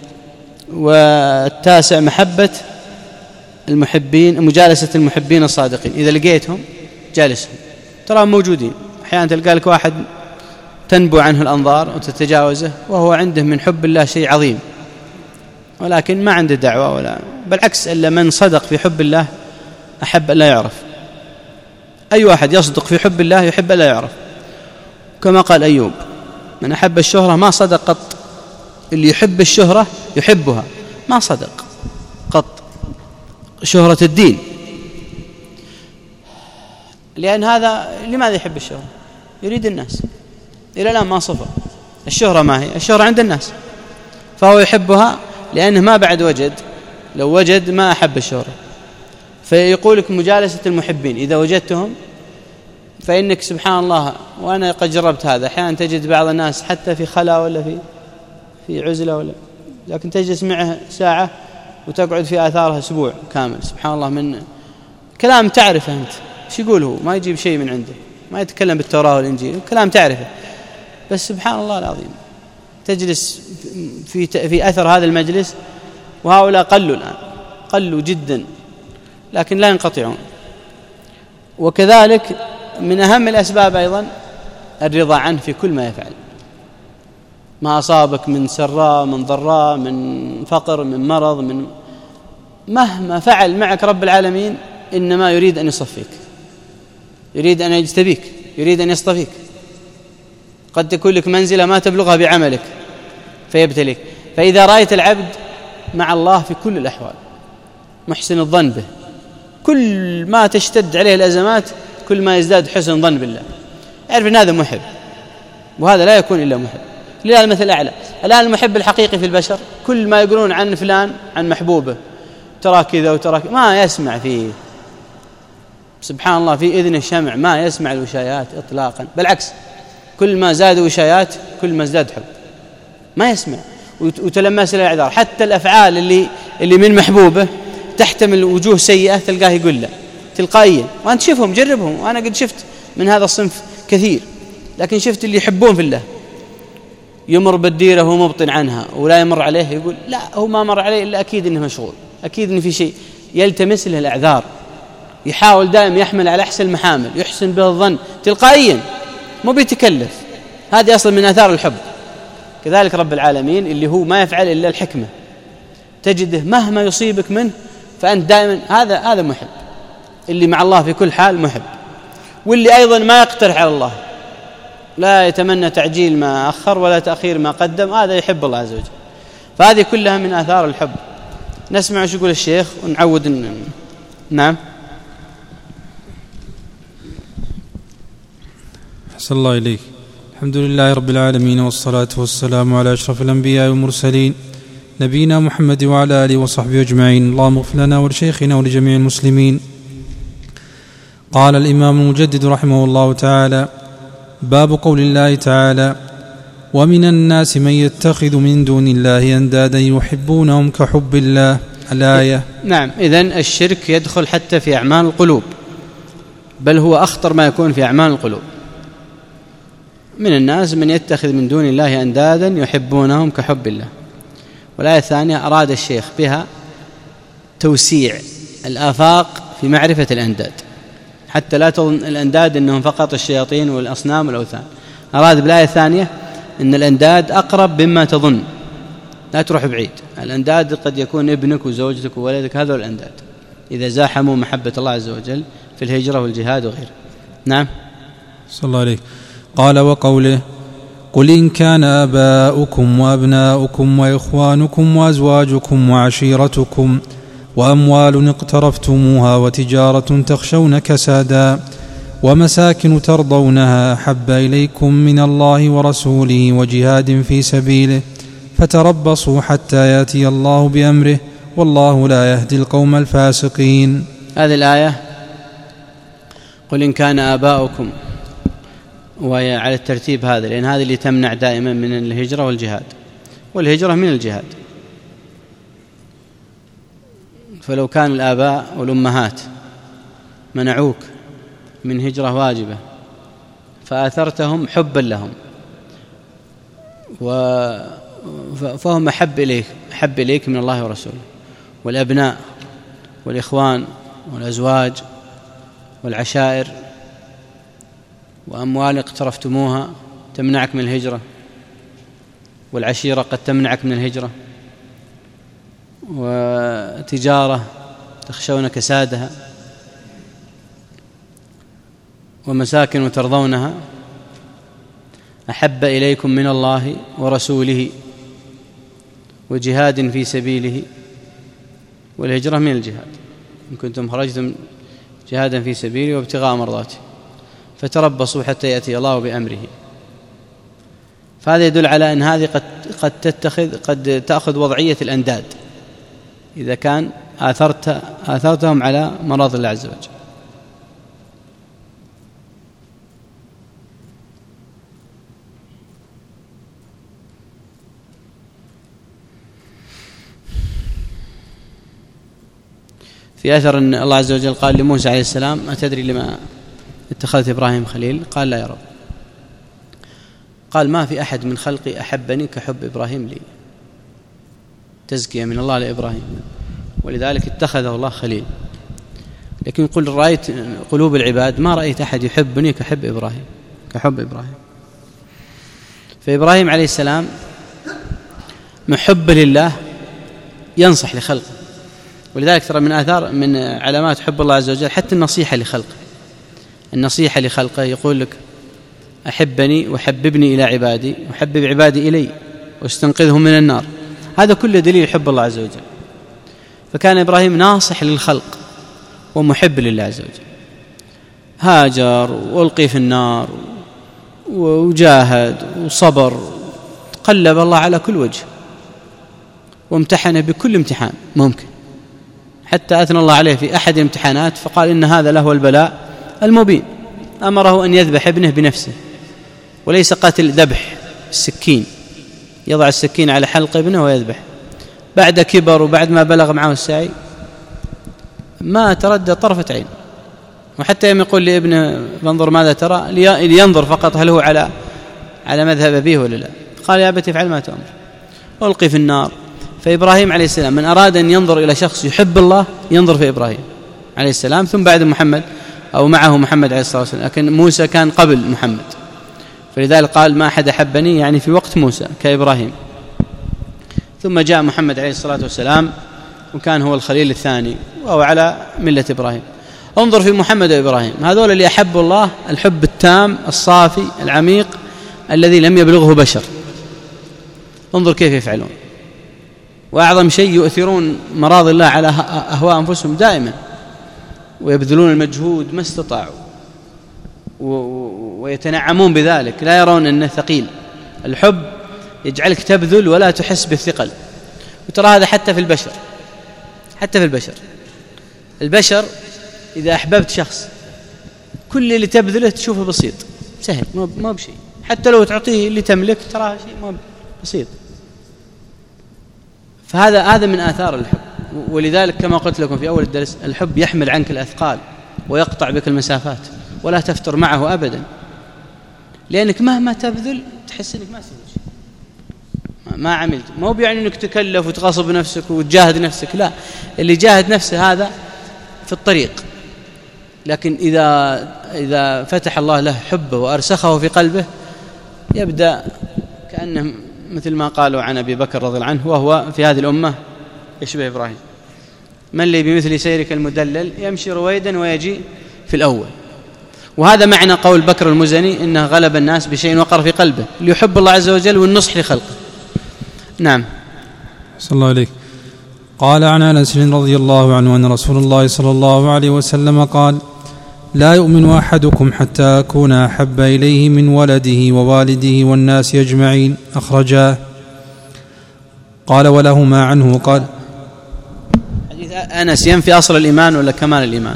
والتاسع محبة المحبين، مجالسة المحبين الصادقين، إذا لقيتهم جالسهم، تراهم موجودين. أحيانا تلقى لك واحد تنبو عنه الأنظار وتتجاوزه وهو عنده من حب الله شيء عظيم، ولكن ما عنده دعوة ولا بالعكس، إلا من صدق في حب الله أحب أن لا يعرف. أي واحد يصدق في حب الله يحب أن لا يعرف، كما قال أيوب من أحب الشهرة ما صدق قط. اللي يحب الشهرة يحبها ما صدق قط، شهرة الدين، لأن هذا لماذا يحب الشهرة؟ يريد الناس. إلى الآن ما صفر الشهرة، ما هي الشهرة عند الناس، فهو يحبها لأنه ما بعد وجد، لو وجد ما أحب الشهرة. فيقولك مجالسة المحبين، إذا وجدتهم فإنك سبحان الله، وأنا قد جربت هذا، أحيانا تجد بعض الناس حتى في خلا ولا في في عزلة ولا، لكن تجلس معه ساعة وتقعد في آثارها أسبوع كامل، سبحان الله، من كلام تعرفه أنت ايش يقول، هو ما يجيب شيء من عنده، ما يتكلم بالتوراة والإنجيل، كلام تعرفه، بس سبحان الله العظيم تجلس في في أثر هذا المجلس. وهؤلاء قلوا الآن، قلوا جدا، لكن لا ينقطعون. وكذلك من أهم الأسباب أيضا الرضا عنه في كل ما يفعل، ما أصابك من سراء من ضراء من فقر من مرض، من مهما فعل معك رب العالمين إنما يريد أن يصفيك، يريد أن يجتبيك، يريد أن يصطفيك. قد تكون لك منزلة ما تبلغها بعملك فيبتليك. فإذا رأيت العبد مع الله في كل الأحوال محسن الظن به، كل ما تشتد عليه الأزمات كل ما يزداد حسن ظن بالله، اعرف أن هذا محب، وهذا لا يكون إلا محب. لله المثل الأعلى. الآن المحب الحقيقي في البشر كل ما يقولون عن فلان عن محبوبه ترى كذا وترى كذا، ما يسمع فيه، سبحان الله، في إذن الشمع ما يسمع الوشايات إطلاقا، بالعكس كل ما زاد وشايات كل ما ازداد حب، ما يسمع وتلمس الأعذار. حتى الأفعال اللي اللي من محبوبه تحتمل وجوه سيئة تلقاه يقول لا تلقائيا، وأنت شوفهم جربهم، وأنا قد شفت من هذا الصنف كثير، لكن شفت اللي يحبون في الله يمر بالديرة وهو مبطن عنها ولا يمر عليه، يقول لا هو ما مر عليه إلا أكيد إنه مشغول، أكيد إنه في شيء، يلتمس له الأعذار، يحاول دائم يحمل على أحسن المحامل، يحسن به الظن تلقائيا، مو بيتكلف. هذه أصل من آثار الحب. كذلك رب العالمين اللي هو ما يفعل إلا الحكمة، تجده مهما يصيبك منه فأنت دائما هذا هذا محب، اللي مع الله في كل حال محب. واللي أيضا ما يقترح على الله، لا يتمنى تعجيل ما أخر ولا تأخير ما قدم، هذا يحب الله عز وجل. فهذه كلها من آثار الحب. نسمع ايش يقول الشيخ ونعود إن... نعم. أحسن الله إليك. الحمد لله رب العالمين، والصلاة والسلام على أشرف الأنبياء والمرسلين نبينا محمد وعلى آله وصحبه أجمعين. اللهم اغفر لنا ولشيخنا ولجميع المسلمين. قال الإمام المجدد رحمه الله تعالى: باب قول الله تعالى: ومن الناس من يتخذ من دون الله أندادا يحبونهم كحب الله. الآية. نعم. إذن الشرك يدخل حتى في أعمال القلوب، بل هو أخطر ما يكون في أعمال القلوب. من الناس من يتخذ من دون الله أندادا يحبونهم كحب الله. والآية الثانية أراد الشيخ بها توسيع الآفاق في معرفة الأنداد، حتى لا تظن الأنداد أنهم فقط الشياطين والأصنام والأوثان. أراد بالآية الثانية إن الأنداد أقرب مما تظن، لا تروح بعيد. الأنداد قد يكون ابنك وزوجتك وولدك، هذول الأنداد إذا زاحموا محبة الله عز وجل في الهجرة والجهاد وغيره. نعم. صلى الله عليه. قال: وقوله: قل إن كان آباؤكم وأبناؤكم وإخوانكم وأزواجكم وعشيرتكم وأموال اقترفتموها وتجارة تخشون كسادا ومساكن ترضونها أحب إليكم من الله ورسوله وجهاد في سبيله فتربصوا حتى يأتي الله بأمره والله لا يهدي القوم الفاسقين. هذه الآية قل إن كان آباؤكم، وهي على الترتيب هذا، لأن هذه اللي تمنع دائما من الهجرة والجهاد، والهجرة من الجهاد. فلو كان الآباء والأمهات منعوك من هجرة واجبة فآثرتهم حبا لهم فهم أحب إليك أحب إليك من الله ورسوله، والأبناء والإخوان والأزواج والعشائر وأموال اقترفتموها تمنعك من الهجرة، والعشيرة قد تمنعك من الهجرة، وتجارة تخشون كسادها، ومساكن ترضونها أحب إليكم من الله ورسوله وجهاد في سبيله. والهجرة من الجهاد، إن كنتم خرجتم جهادا في سبيله وابتغاء مرضاته فتربصوا حتى يأتي الله بأمره. فهذا يدل على أن هذه قد قد تتخذ قد تأخذ وضعية الأنداد إذا كان آثرت آثرتهم على مراض الله عز وجل. في أثر أن الله عز وجل قال لموسى عليه السلام: أتدري لما اتخذت إبراهيم خليل؟ قال: لا يا رب. قال: ما في أحد من خلقي أحبني كحب إبراهيم لي. تزكية من الله لإبراهيم، ولذلك اتخذه الله خليل. لكن قل رأيت قلوب العباد، ما رأيت أحد يحبني كحب إبراهيم كحب إبراهيم. فإبراهيم عليه السلام محب لله ينصح لخلقه، ولذلك ترى من آثار من علامات حب الله عز وجل حتى النصيحة لخلقه. النصيحة لخلقه يقول لك: أحبني وحببني إلى عبادي وحبب عبادي إلي واستنقذهم من النار. هذا كله دليل حب الله عز وجل. فكان إبراهيم ناصح للخلق ومحب لله عز وجل. هاجر وألقي في النار وجاهد وصبر، قلب الله على كل وجه وامتحنه بكل امتحان ممكن، حتى أثنى الله عليه في أحد الامتحانات فقال: إن هذا له البلاء المبين. أمره أن يذبح ابنه بنفسه، وليس قتل ذبح السكين، يضع السكين على حلق ابنه ويذبح. بعد كبر وبعد ما بلغ معه السعي ما تردد طرفة عين، وحتى يوم يقول لابنه: فانظر ماذا ترى، لينظر فقط هل هو على على مذهب أبيه ولا لا. قال: يا أبت افعل ما تؤمر. ألقي في النار. فإبراهيم عليه السلام من أراد أن ينظر إلى شخص يحب الله ينظر في إبراهيم عليه السلام، ثم بعد محمد أو معه محمد عليه الصلاة والسلام. لكن موسى كان قبل محمد، فلذلك قال: ما أحد أحبني، يعني في وقت موسى كإبراهيم. ثم جاء محمد عليه الصلاة والسلام وكان هو الخليل الثاني وهو على ملة إبراهيم. انظر في محمد وإبراهيم، هذول اللي أحبوا الله الحب التام الصافي العميق الذي لم يبلغه بشر. انظر كيف يفعلون، وأعظم شيء يؤثرون مراضي الله على أهواء أنفسهم دائما، ويبذلون المجهود ما استطاعوا ويتنعمون بذلك، لا يرون أنه ثقيل. الحب يجعلك تبذل ولا تحس بالثقل. وترى هذا حتى في البشر حتى في البشر البشر إذا أحببت شخص كل اللي تبذله تشوفه بسيط سهل، ما بشيء. حتى لو تعطيه اللي تملك تراه شيء ما بسيط. فهذا هذا من آثار الحب. ولذلك كما قلت لكم في أول الدرس، الحب يحمل عنك الأثقال ويقطع بك المسافات، ولا تفتر معه أبدا، لأنك مهما تبذل تحس أنك ما سويت شيء، ما عملت. ما هو يعني أنك تكلف وتغصب نفسك وتجاهد نفسك، لا، اللي جاهد نفسه هذا في الطريق. لكن إذا إذا فتح الله له حبه وأرسخه في قلبه يبدأ كأنه مثل ما قالوا عن أبي بكر رضي الله عنه وهو في هذه الأمة يشبه إبراهيم، من لي بمثل سيرك المدلل يمشي رويدا ويجي في الأول. وهذا معنى قول بكر المزني إنه غلب الناس بشيء وقر في قلبه ليحب الله عز وجل والنصح لخلقه. نعم. صلى الله عليك. قال عن أنس رضي الله عنه أن رسول الله صلى الله عليه وسلم قال: لا يؤمن أحدكم حتى أكون أحب إليه من ولده ووالده والناس أجمعين. أخرجاه. قال ولهما عنه قال. حديث أنس ينفي أصل الإيمان ولا كمال الإيمان؟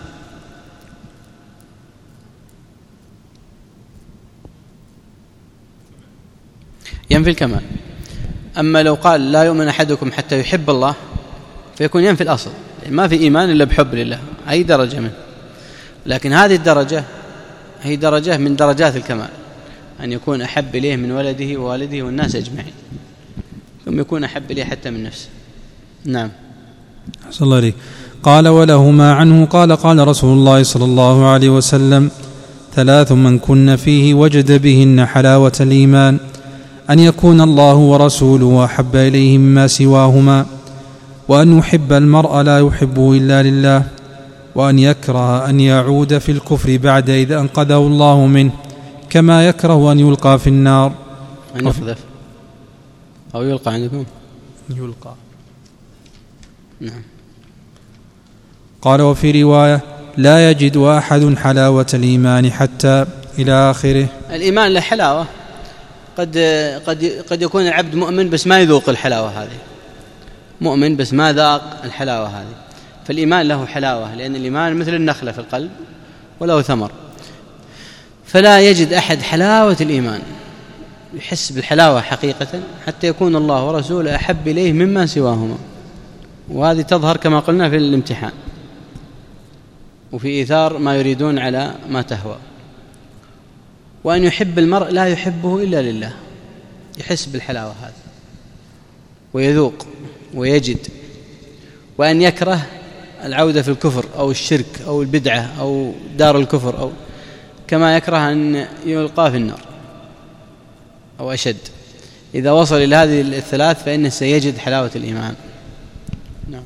ينفي الكمال. أما لو قال لا يؤمن أحدكم حتى يحب الله فيكون ينفي الأصل، ما في إيمان إلا بحب لله أي درجة منه. لكن هذه الدرجة هي درجة من درجات الكمال، أن يكون أحب إليه من ولده ووالده والناس أجمعين، ثم يكون أحب إليه حتى من نفسه. نعم. صلى الله عليه. قال ولهما عنه قال قال رسول الله صلى الله عليه وسلم: ثلاث من كن فيه وجد بهن حلاوة الإيمان: أن يكون الله ورسوله أحب إليه مما سواهما، وأن يحب المرء لا يحبه إلا لله، وأن يكره أن يعود في الكفر بعد إذا أنقذه الله منه، كما يكره أن يلقى في النار. أن يقذف أو يلقى عندكم؟ يلقى. نعم. قال وفي رواية: لا يجد أحد حلاوة الإيمان حتى إلى آخره. الإيمان له حلاوة، قد قد قد يكون العبد مؤمن بس ما يذوق الحلاوة هذه، مؤمن بس ما ذاق الحلاوة هذه. فالإيمان له حلاوة، لأن الإيمان مثل النخلة في القلب وله ثمر، فلا يجد أحد حلاوة الإيمان، يحس بالحلاوة حقيقة حتى يكون الله ورسوله أحب إليه مما سواهما. وهذه تظهر كما قلنا في الامتحان، وفي إيثار ما يريدون على ما تهوى. وأن يحب المرء لا يحبه إلا لله، يحس بالحلاوة هذه ويذوق ويجد. وأن يكره العودة في الكفر أو الشرك أو البدعة أو دار الكفر، أو كما يكره أن يلقى في النار أو أشد. إذا وصل إلى هذه الثلاث فإنه سيجد حلاوة الإيمان. نعم.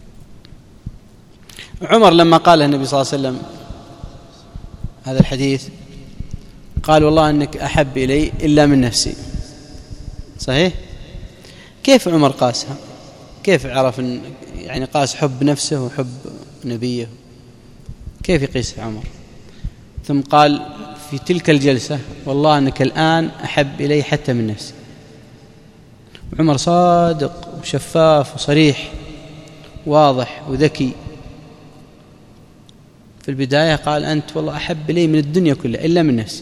عمر لما قال النبي صلى الله عليه وسلم هذا الحديث قال: والله أنك أحب إلي إلا من نفسي. صحيح؟ كيف عمر قاسها؟ كيف عرف إن يعني قاس حب نفسه وحب نبيه؟ كيف يقيس عمر؟ ثم قال في تلك الجلسة: والله أنك الآن أحب إلي حتى من نفسي. عمر صادق وشفاف وصريح واضح وذكي. في البداية قال: أنت والله أحب إلي من الدنيا كلها إلا من نفسي.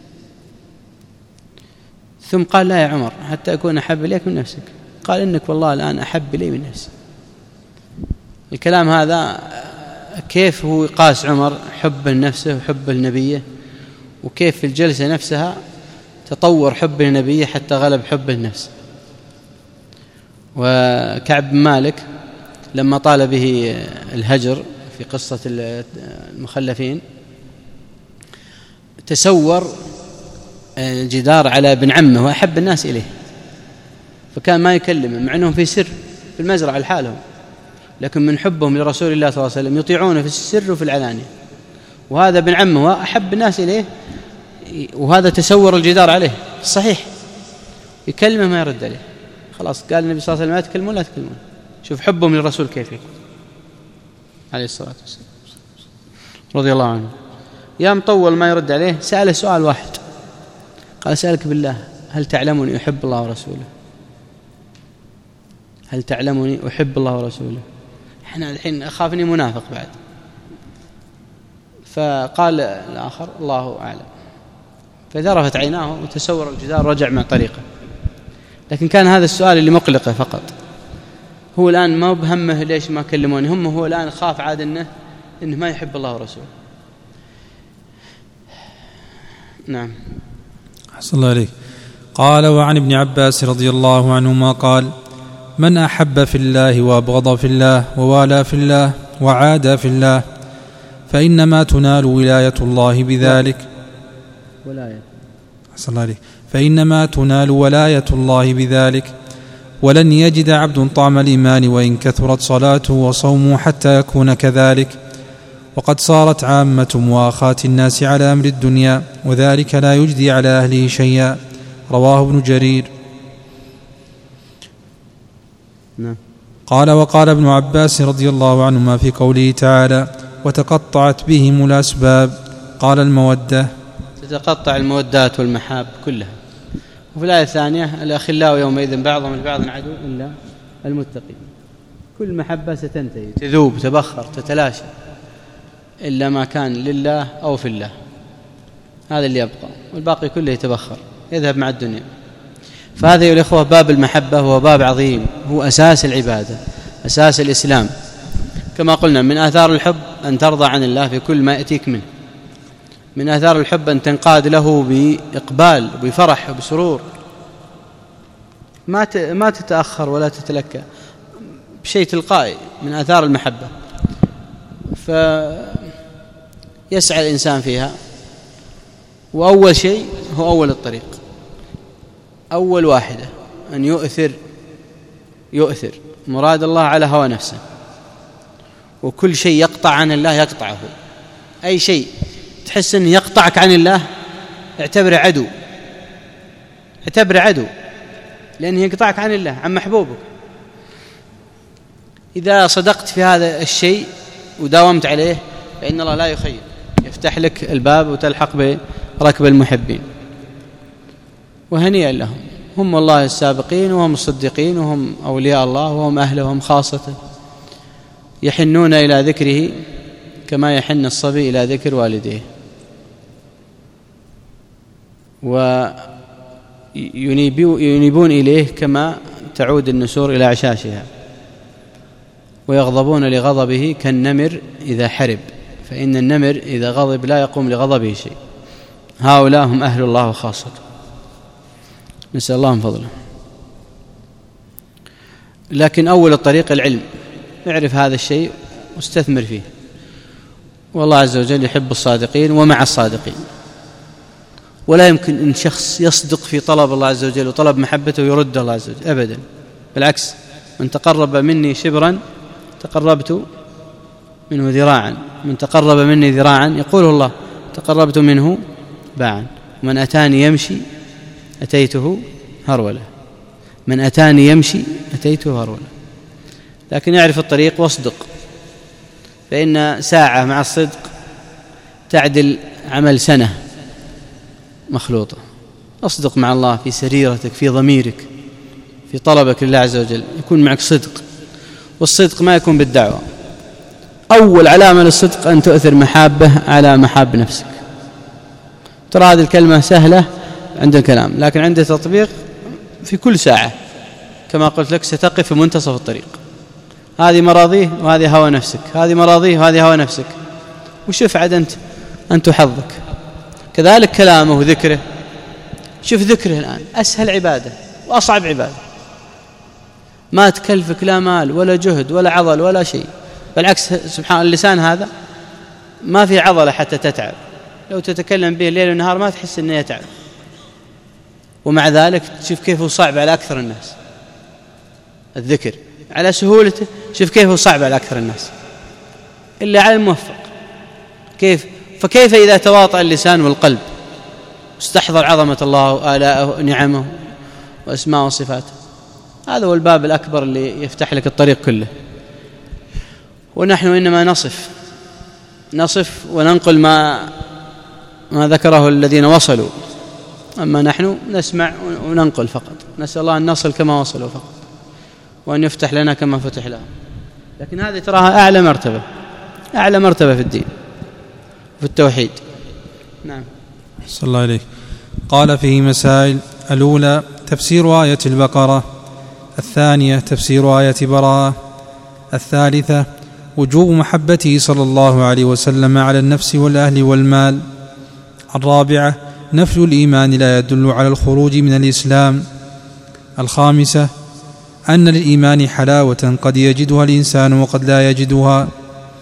ثم قال: لا يا عمر حتى أكون أحب إليك من نفسك. قال: إنك والله الآن أحب إلي من نفسي. الكلام هذا كيف هو قاس عمر حب لنفسه وحب لنبيه، وكيف في الجلسة نفسها تطور حب لنبيه حتى غلب حب النفس. وكعب بن مالك لما طال به الهجر في قصة المخلفين تسور الجدار على ابن عمه وأحب الناس إليه، فكان ما يكلمه مع أنهم في سر في المزرعة لحالهم، لكن من حبهم لرسول الله صلى الله عليه وسلم يطيعونه في السر وفي العلانية. وهذا ابن عمه وأحب الناس إليه، وهذا تسور الجدار عليه صحيح، يكلمه ما يرد عليه. خلاص قال النبي صلى الله عليه وسلم: لا تكلمون لا تكلمون. شوف حبهم للرسول كيف يكون عليه الصلاة والسلام رضي الله عنه. يا مطول ما يرد عليه، سأله سؤال واحد، قال: أسألك بالله هل تعلمني أحب الله ورسوله؟ هل تعلمني أحب الله ورسوله؟ احنا الحين أخافني منافق بعد. فقال الآخر: الله أعلم. فذرفت عيناه وتسور الجدار ورجع مع طريقه. لكن كان هذا السؤال اللي مقلقه فقط. هو الآن ما بهمه ليش ما كلموني، هم هو الآن خاف عاد إنه إنه ما يحب الله ورسوله. نعم. أحسن الله عليك. قال وعن ابن عباس رضي الله عنهما قال: من أحب في الله وأبغض في الله ووالى في الله وعادى في الله فإنما تنال ولاية الله بذلك. ولاية. أحسن الله عليك. فإنما تنال ولاية الله بذلك. ولن يجد عبد طعم الإيمان وإن كثرت صلاته وصومه حتى يكون كذلك. وقد صارت عامة مؤاخاة الناس على أمر الدنيا، وذلك لا يجدي على أهله شيئا. رواه ابن جرير. نعم. قال: وقال ابن عباس رضي الله عنهما في قوله تعالى: وتقطعت بهم الأسباب، قال: المودة. تتقطع المودات والمحاب كلها. وفي الآية الثانية: الأخلاء يومئذ بعضهم لبعض عدو إلا المتقين. كل محبة ستنتهي، تذوب، تبخر، تتلاشى، إلا ما كان لله أو في الله، هذا اللي يبقى، والباقي كله يتبخر، يذهب مع الدنيا. فهذا يا الإخوة باب المحبة هو باب عظيم، هو أساس العبادة، أساس الإسلام. كما قلنا من آثار الحب أن ترضى عن الله في كل ما يأتيك منه. من آثار الحب أن تنقاد له بإقبال وبفرح وبسرور، ما ما تتأخر ولا تتلكى، بشيء تلقائي من آثار المحبة. فيسعى الإنسان فيها. وأول شيء هو أول الطريق، أول واحدة أن يؤثر يؤثر مراد الله على هوى نفسه. وكل شيء يقطع عن الله يقطعه. أي شيء تحس أنه يقطعك عن الله اعتبره عدو، اعتبره عدو، لأنه يقطعك عن الله، عن محبوبك. إذا صدقت في هذا الشيء وداومت عليه فإن الله لا يخيب، يفتح لك الباب وتلحق بركب المحبين. وهنيئا لهم، هم الله السابقين وهم الصديقين وهم أولياء الله وهم أهله وهم خاصته، يحنون إلى ذكره كما يحن الصبي إلى ذكر والديه، وينيبون إليه كما تعود النسور إلى عشاشها، ويغضبون لغضبه كالنمر إذا حرب، فإن النمر إذا غضب لا يقوم لغضبه شيء. هؤلاء هم أهل الله وخاصته، نسأل الله من فضله. لكن أول الطريق العلم، اعرف هذا الشيء واستثمر فيه. والله عز وجل يحب الصادقين ومع الصادقين. ولا يمكن أن شخص يصدق في طلب الله عز وجل وطلب محبته ويرد الله عز وجل أبدا، بالعكس، من تقرب مني شبرا تقربت منه ذراعا، من تقرب مني ذراعا يقول الله تقربت منه باعا، من أتاني يمشي أتيته هرولة، من أتاني يمشي أتيته هرولة. لكن اعرف الطريق واصدق، فإن ساعة مع الصدق تعدل عمل سنة مخلوطة. أصدق مع الله في سريرتك، في ضميرك، في طلبك لله عز وجل، يكون معك صدق. والصدق ما يكون بالدعوة. أول علامة للصدق أن تؤثر محابة على محاب نفسك. ترى هذه الكلمة سهلة عند الكلام، لكن عند التطبيق في كل ساعة كما قلت لك ستقف في منتصف الطريق. هذه مراضيه وهذه هوى نفسك، هذه مراضيه وهذه هوى نفسك، وشوف عد أنت أنت حظك. كذلك كلامه وذكره، شوف ذكره الآن أسهل عبادة وأصعب عبادة، ما تكلفك لا مال ولا جهد ولا عضل ولا شيء، بالعكس سبحان اللسان هذا ما في عضلة حتى تتعب، لو تتكلم به الليل والنهار ما تحس أنه يتعب، ومع ذلك شوف كيف هو صعب على أكثر الناس. الذكر على سهولته شوف كيف هو صعب على أكثر الناس إلا على الموفق. كيف فكيف إذا تواطأ اللسان والقلب استحضر عظمة الله وآلاءه ونعمه وأسماءه وصفاته؟ هذا هو الباب الأكبر اللي يفتح لك الطريق كله. ونحن إنما نصف نصف وننقل ما ما ذكره الذين وصلوا، أما نحن نسمع وننقل فقط. نسأل الله أن نصل كما وصلوا فقط، وأن يفتح لنا كما فتح لهم. لكن هذه تراها أعلى مرتبة، أعلى مرتبة في الدين، في التوحيد. نعم. صلى الله عليه. قال فيه مسائل: الأولى تفسير آية البقرة، الثانية تفسير آية براءة، الثالثة وجوب محبته صلى الله عليه وسلم على النفس والأهل والمال، الرابعة نفي الإيمان لا يدل على الخروج من الإسلام، الخامسة أن للإيمان حلاوة قد يجدها الإنسان وقد لا يجدها،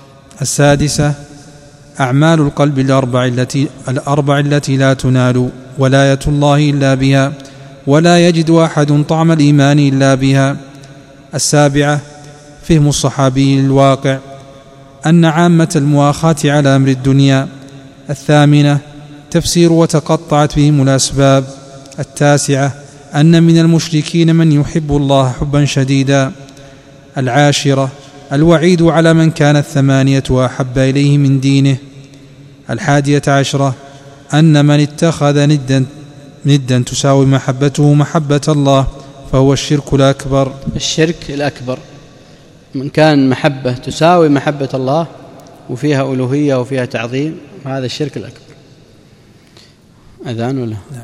السادسة أعمال القلب الأربع التي, الأربع التي لا تنال ولاية الله إلا بها، ولا يجد أحد طعم الإيمان إلا بها. السابعة فهم الصحابي الواقع أن عامة المؤاخاة على أمر الدنيا. الثامنة تفسير وتقطعت بهم الأسباب. التاسعة أن من المشركين من يحب الله حبا شديدا. العاشرة الوعيد على من كانت ثمانية أحب إليه من دينه. الحادية عشرة أن من اتخذ ندا ندا تساوي محبته محبة الله فهو الشرك الأكبر. الشرك الأكبر من كان محبة تساوي محبة الله وفيها ألوهية وفيها تعظيم، هذا الشرك الأكبر. أذان ولا؟ نعم.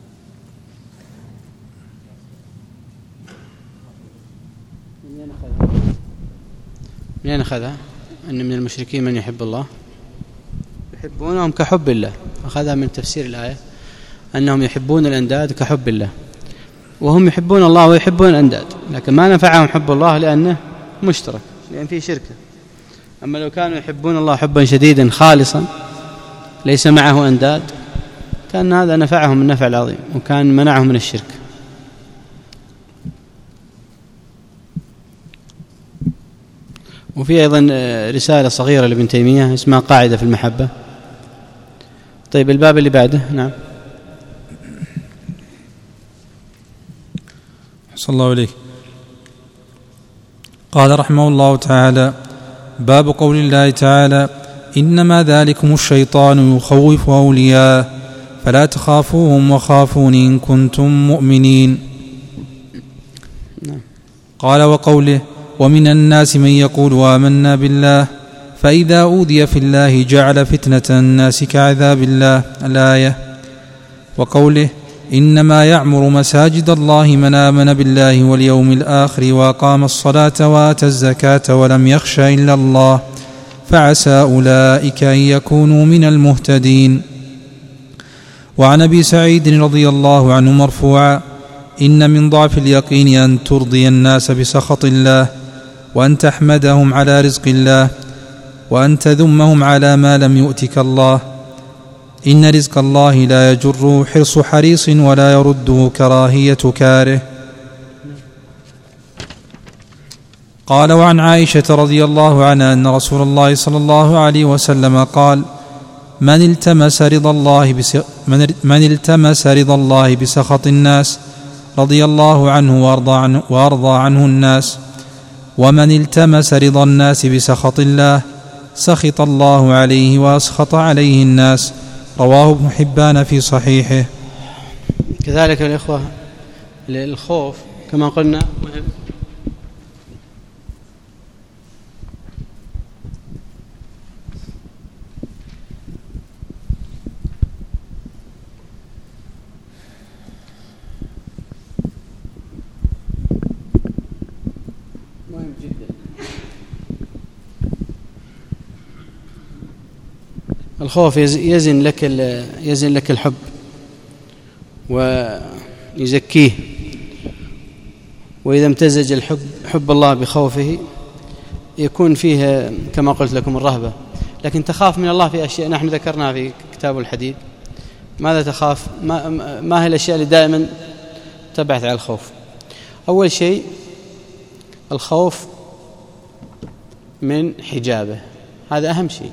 من أين أخذها؟ أن من المشركين من يحب الله يحبونهم كحب الله، أخذها من تفسير الآية أنهم يحبون الأنداد كحب الله، وهم يحبون الله ويحبون الأنداد، لكن ما نفعهم حب الله لأنه مشترك، لأن فيه شركة. أما لو كانوا يحبون الله حبا شديدا خالصا ليس معه أنداد كان هذا نفعهم النفع العظيم وكان منعهم من الشرك. وفي أيضا رسالة صغيرة لابن تيمية اسمها قاعدة في المحبة. طيب الباب اللي بعده. نعم. صلى الله عليه. قال رحمه الله تعالى: باب قول الله تعالى: إنما ذلكم الشيطان يخوف أولياءه فلا تخافوهم وخافون إن كنتم مؤمنين. قال: وقوله: ومن الناس من يقول آمنا بالله فإذا أوذي في الله جعل فتنة الناس كعذاب الله. الآية. وقوله: إنما يعمر مساجد الله من آمن بالله واليوم الآخر وأقام الصلاة وآتى الزكاة ولم يخش إلا الله فعسى أولئك أن يكونوا من المهتدين. وعن أبي سعيد رضي الله عنه مرفوعا: إن من ضعف اليقين أن ترضي الناس بسخط الله، وأن تحمدهم على رزق الله، وأن تذمهم على ما لم يؤتك الله. إن رزق الله لا يجره حرص حريص ولا يرده كراهية كاره. قال: وعن عائشة رضي الله عنها أن رسول الله صلى الله عليه وسلم قال: من التمس رضا الله بس من, من التمس رضا الله بسخط الناس رضي الله عنه وأرضى عنه, وأرضى عنه الناس، ومن التمس رضا الناس بسخط الله سخط الله عليه وأسخط عليه الناس. رواه ابن حبان في صحيحه. كذلك الإخوة للخوف كما قلنا مهم. مهم جدا. الخوف يزن لك يزن لك الحب ويزكيه، وإذا امتزج الحب حب الله بخوفه يكون فيه كما قلت لكم الرهبة. لكن تخاف من الله في أشياء نحن ذكرناها في كتاب الحديد. ماذا تخاف؟ ما, ما هي الأشياء اللي دائما تبعث على الخوف؟ أول شيء الخوف من حجابه، هذا أهم شيء،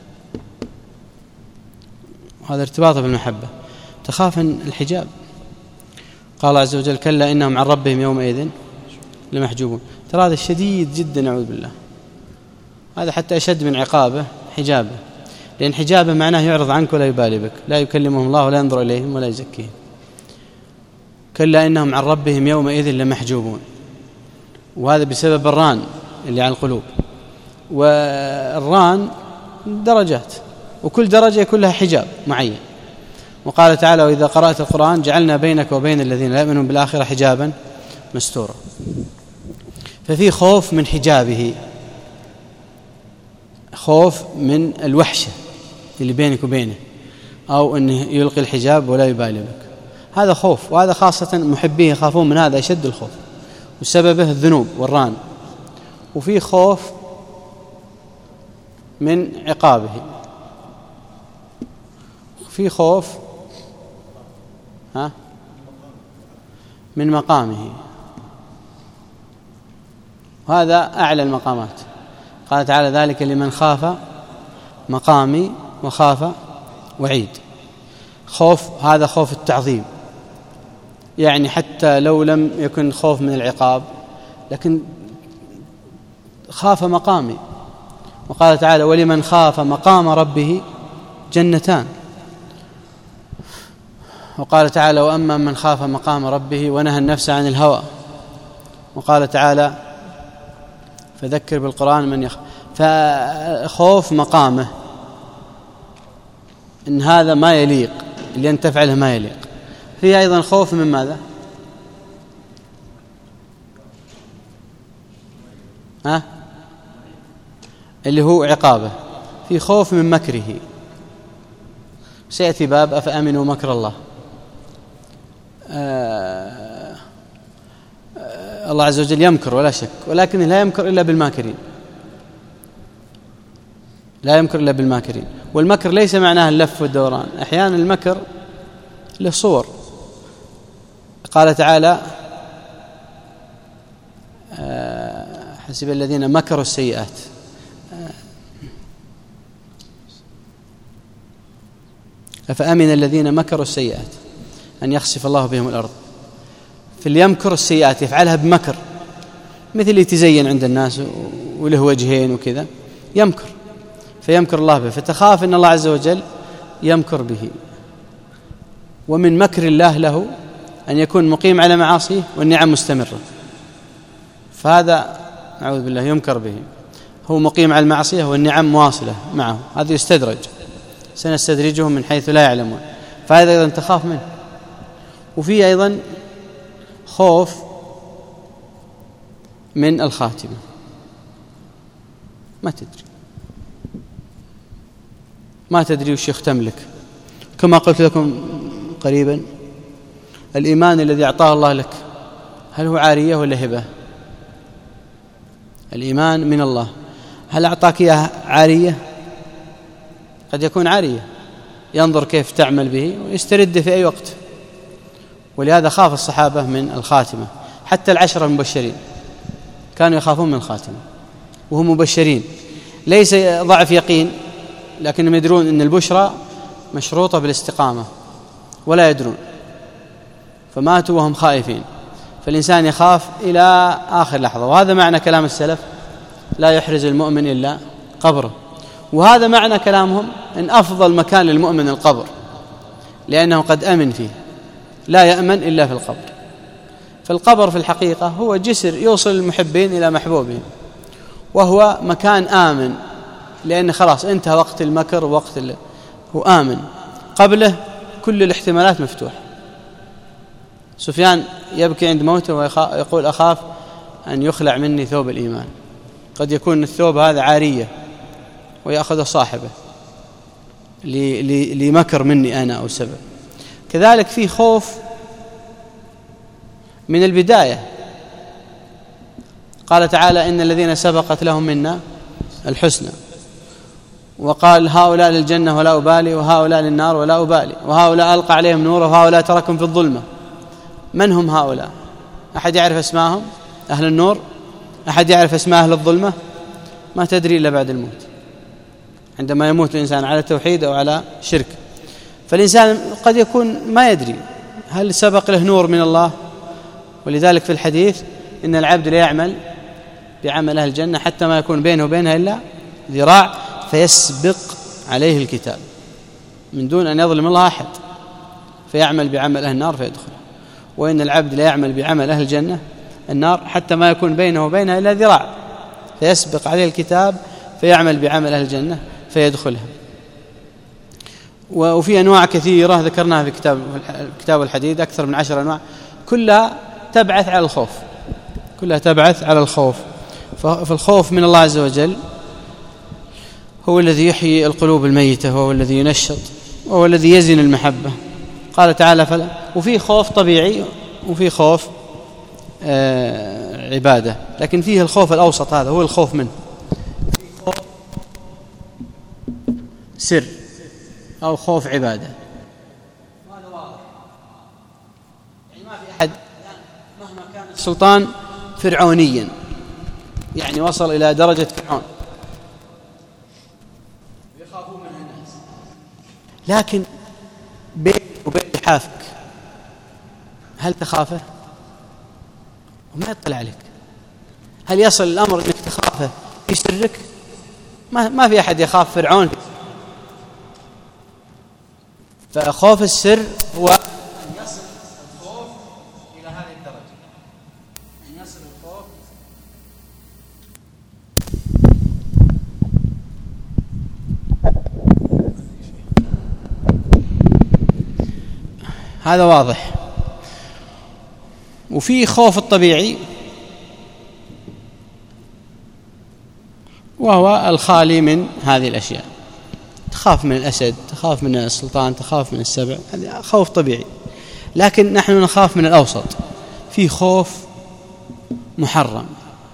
هذا ارتباطه بالمحبة. تخاف من الحجاب. قال عز وجل: كلا إنهم عن ربهم يومئذ لمحجوبون. ترى هذا شديد جدا، نعوذ بالله، هذا حتى أشد من عقابه حجابه، لأن حجابه معناه يعرض عنك ولا يبالي بك، لا يكلمهم الله ولا ينظر إليهم ولا يزكيهم. كلا إنهم عن ربهم يومئذ لمحجوبون، وهذا بسبب الران اللي على القلوب، والران درجات وكل درجة يكون لها حجاب معين. وقال تعالى: وإذا قرأت القرآن جعلنا بينك وبين الذين لا يؤمنون بالآخرة حجابا مستورا. ففي خوف من حجابه، خوف من الوحشة اللي بينك وبينه، أو أنه يلقي الحجاب ولا يبالي بك، هذا خوف. وهذا خاصة محبيه يخافون من هذا أشد الخوف، وسببه الذنوب والران. وفي خوف من عقابه، في خوف ها من مقامه، وهذا أعلى المقامات. قال تعالى ذلك لمن خاف مقامي وخاف وعيد. خوف هذا خوف التعظيم، يعني حتى لو لم يكن خوف من العقاب لكن خاف مقامي. وقال تعالى ولمن خاف مقام ربه جنتان. وقال تعالى وأما من خاف مقام ربه ونهى النفس عن الهوى. وقال تعالى فذكر بالقرآن من يخاف. فخوف مقامه إن هذا ما يليق، اللي أن تفعله ما يليق. فيه أيضا خوف من ماذا؟ ها؟ اللي هو عقابه. في خوف من مكره، سيأتي باب أفأمنوا مكر الله. آه آه الله عز وجل يمكر ولا شك، ولكن لا يمكر إلا بالماكرين، لا يمكر إلا بالماكرين. والمكر ليس معناه اللف والدوران، أحيانا المكر له صور. قال تعالى آه حسب الذين مكروا السيئات. أفأمن الذين مكروا السيئات أن يخسف الله بهم الأرض. في اللي يمكر السيئات يفعلها بمكر، مثل يتزين عند الناس وله وجهين وكذا، يمكر فيمكر الله به، فتخاف أن الله عز وجل يمكر به. ومن مكر الله له أن يكون مقيم على معاصيه والنعم مستمرة، فهذا أعوذ بالله يمكر به. هو مقيم على المعصية والنعم مواصلة معه، هذا يستدرج، سنستدرجهم من حيث لا يعلمون، فهذا أيضا تخاف منه. وفي أيضا خوف من الخاتمة، ما تدري ما تدري وش يختم لك. كما قلت لكم قريبا، الإيمان الذي أعطاه الله لك هل هو عارية ولا هبة؟ الإيمان من الله هل أعطاك إياه عارية؟ قد يكون عارية، ينظر كيف تعمل به ويسترد في أي وقت. ولهذا خاف الصحابة من الخاتمة، حتى العشرة المبشرين كانوا يخافون من الخاتمة وهم مبشرين، ليس ضعف يقين، لكنهم يدرون أن البشرى مشروطة بالاستقامة ولا يدرون، فماتوا وهم خائفين. فالإنسان يخاف إلى آخر لحظة، وهذا معنى كلام السلف لا يحرز المؤمن إلا قبره. وهذا معنى كلامهم أن أفضل مكان للمؤمن القبر، لأنه قد أمن فيه، لا يأمن إلا في القبر. فالقبر في الحقيقة هو جسر يوصل المحبين إلى محبوبهم، وهو مكان آمن، لأن خلاص انتهى وقت المكر ووقت ال... هو آمن. قبله كل الاحتمالات مفتوحة. سفيان يبكي عند موته ويقول أخاف أن يخلع مني ثوب الإيمان، قد يكون الثوب هذا عارية ويأخذ صاحبه لمكر مني أنا أو سبب. كذلك في خوف من البداية. قال تعالى إن الذين سبقت لهم منا الحسنى، وقال هؤلاء للجنة ولا أبالي وهؤلاء للنار ولا أبالي، وهؤلاء ألقى عليهم نور وهؤلاء تركهم في الظلمة. من هم هؤلاء؟ أحد يعرف اسماءهم؟ أهل النور؟ أحد يعرف اسماء أهل الظلمة؟ ما تدري إلا بعد الموت، عندما يموت الإنسان على توحيد أو على شرك. فالإنسان قد يكون ما يدري هل سبق له نور من الله. ولذلك في الحديث إن العبد لا يعمل بعمل أهل الجنة حتى ما يكون بينه وبينها إلا ذراع فيسبق عليه الكتاب من دون أن يظلم الله أحد، فيعمل بعمل أهل النار فيدخل. وإن العبد لا يعمل بعمل أهل الجنة النار حتى ما يكون بينه وبينها إلا ذراع فيسبق عليه الكتاب فيعمل بعمل أهل الجنة فيدخلها. وفي أنواع كثيرة ذكرناها في كتاب كتاب الحديد، أكثر من عشر أنواع، كلها تبعث على الخوف، كلها تبعث على الخوف. فالخوف من الله عز وجل هو الذي يحيي القلوب الميتة، وهو الذي ينشط، وهو الذي يزن المحبة. قال تعالى فلا. وفي خوف طبيعي وفي خوف آه عبادة، لكن فيه الخوف الأوسط، هذا هو الخوف منه. خوف سر أو خوف عبادة. سلطان فرعونيا، يعني وصل إلى درجة فرعون، يخافون من الناس، لكن بين وبين لحافك هل تخافه؟ وما يطلع عليك. هل يصل الأمر أنك تخافه في سرك؟ ما, ما في أحد يخاف فرعون. فخوف السر هو أن يصل الخوف إلى هذه الدرجة، أن يصل الخوف هذا واضح. وفي خوف الطبيعي وهو الخالي من هذه الأشياء، تخاف من الأسد، تخاف من السلطان، تخاف من السبع، هذا خوف طبيعي. لكن نحن نخاف من الأوسط، في خوف محرم.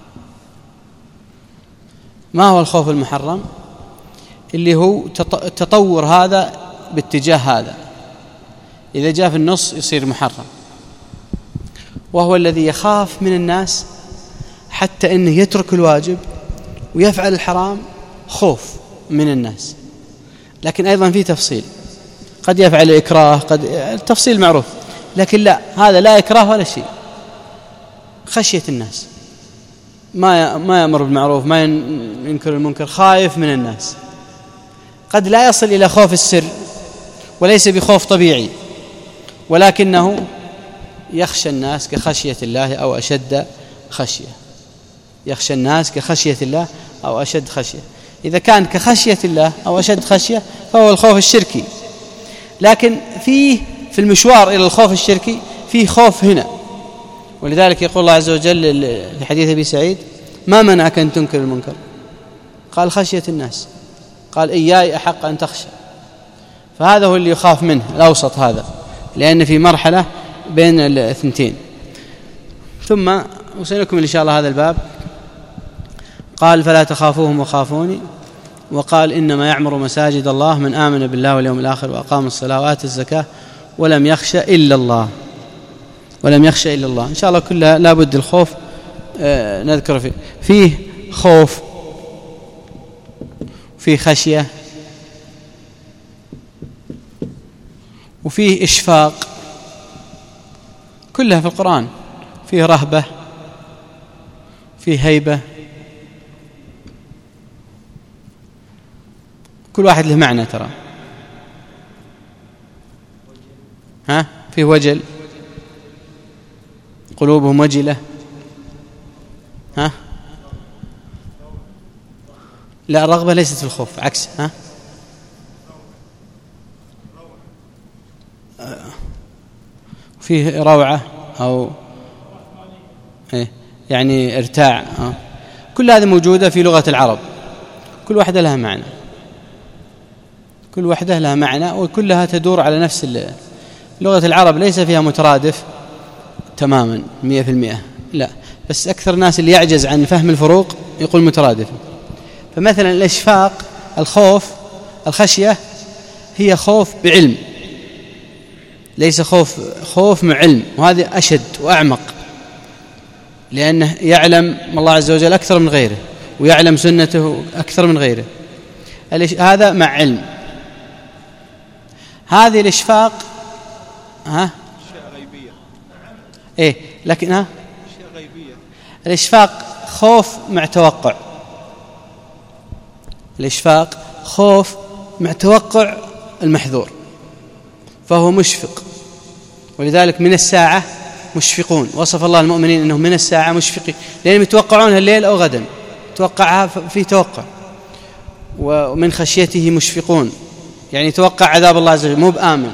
ما هو الخوف المحرم؟ اللي هو تطور هذا باتجاه هذا، إذا جاء في النص يصير محرم، وهو الذي يخاف من الناس حتى أنه يترك الواجب ويفعل الحرام خوف من الناس. لكن أيضا في تفصيل، قد يفعل إكراه، قد التفصيل معروف، لكن لا، هذا لا إكراه ولا شيء، خشية الناس، ما ما يأمر بالمعروف، ما ينكر المنكر، خايف من الناس. قد لا يصل إلى خوف السر وليس بخوف طبيعي، ولكنه يخشى الناس كخشية الله أو أشد خشية، يخشى الناس كخشية الله أو أشد خشية. إذا كان كخشية الله أو أشد خشية فهو الخوف الشركي. لكن فيه في المشوار إلى الخوف الشركي فيه خوف هنا، ولذلك يقول الله عز وجل في حديث أبي سعيد: ما منعك أن تنكر المنكر؟ قال: خشية الناس. قال: إياي أحق أن تخشى. فهذا هو اللي يخاف منه، الأوسط هذا، لأن في مرحلة بين الاثنتين. ثم وسنكمل إن شاء الله هذا الباب. قال: فلا تخافوهم وخافوني. وقال: إنما يعمر مساجد الله من آمن بالله واليوم الآخر وأقام الصلاة وآتى الزكاة ولم يخشى إلا الله، ولم يخشى إلا الله. إن شاء الله كلها لا بد الخوف آه نذكر فيه. فيه خوف، فيه خشية، وفيه إشفاق، كلها في القرآن. فيه رهبة، فيه هيبة، كل واحد له معنى ترى. ها فيه وجل، قلوبهم وجلة. ها لا، الرغبة ليست في الخوف، عكس. ها فيه روعة أو إيه يعني ارتاع. آه. كل هذه موجودة في لغة العرب، كل واحدة لها معنى، كل واحدة لها معنى، وكلها تدور على نفس اللغة. لغة العرب ليس فيها مترادف تماما مئة في المئة، لا، بس أكثر الناس اللي يعجز عن فهم الفروق يقول مترادف. فمثلا الإشفاق، الخوف، الخشية هي خوف بعلم، ليس خوف خوف مع علم، وهذا أشد وأعمق، لأنه يعلم الله عز وجل أكثر من غيره، ويعلم سنته أكثر من غيره. هذا مع علم. هذه الإشفاق ها غيبية. إيه لكن ها غيبية. الإشفاق خوف مع توقع، الإشفاق خوف مع توقع المحذور، فهو مشفق. ولذلك من الساعة مشفقون، وصف الله المؤمنين أنهم من الساعة مشفقين، لأنهم يتوقعونها الليل أو غدا، توقعها في توقع. ومن خشيته مشفقون، يعني يتوقع عذاب الله عز وجل، مو بآمن.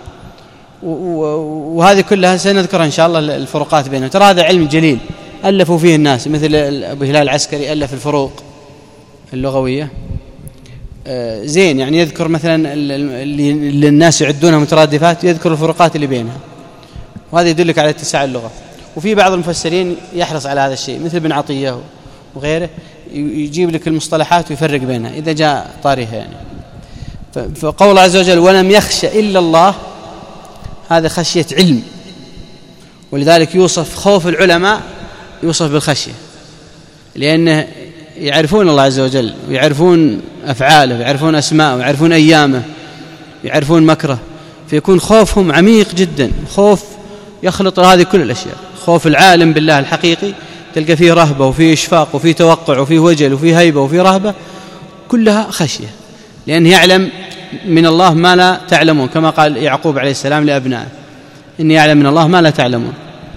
وهذه كلها سنذكر إن شاء الله الفروقات بينهم. ترى هذا علم جليل ألفوا فيه الناس، مثل أبو هلال العسكري ألف الفروق اللغوية زين، يعني يذكر مثلا اللي الناس يعدونها مترادفات، يذكر الفروقات اللي بينها، وهذا يدلك على اتساع اللغة. وفي بعض المفسرين يحرص على هذا الشيء، مثل ابن عطية وغيره، يجيب لك المصطلحات ويفرق بينها إذا جاء طاريها يعني. فقول الله عز وجل: ولم يخشى إلا الله، هذا خشية علم، ولذلك يوصف خوف العلماء يوصف بالخشية، لأنه يعرفون الله عز وجل ويعرفون أفعاله ويعرفون أسماءه ويعرفون أيامه يعرفون مكره، فيكون خوفهم عميق جدا، خوف يخلط هذه كل الأشياء. خوف العالم بالله الحقيقي تلقى فيه رهبة وفيه إشفاق وفيه توقع وفيه وجل وفيه هيبة وفيه رهبة، كلها خشية، لأنه يعلم من الله ما لا تعلمون، كما قال يعقوب عليه السلام لأبنائه إني يعلم من الله ما لا تعلمون.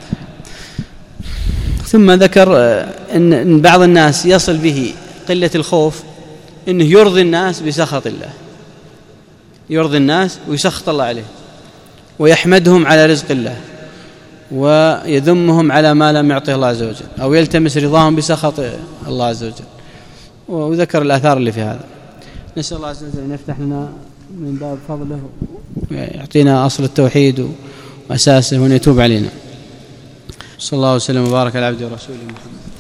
ثم ذكر أن بعض الناس يصل به قلة الخوف أنه يرضي الناس بسخط الله، يرضي الناس ويسخط الله عليه، ويحمدهم على رزق الله ويذمهم على ما لم يعطيه الله عز وجل، أو يلتمس رضاهم بسخط الله عز وجل، وذكر الآثار اللي في هذا. نسأل الله عز وجل أن يفتح لنا من باب فضله ويعطينا أصل التوحيد وأساسه وأن يتوب علينا. صلى الله وسلم وبارك على عبده ورسوله محمد.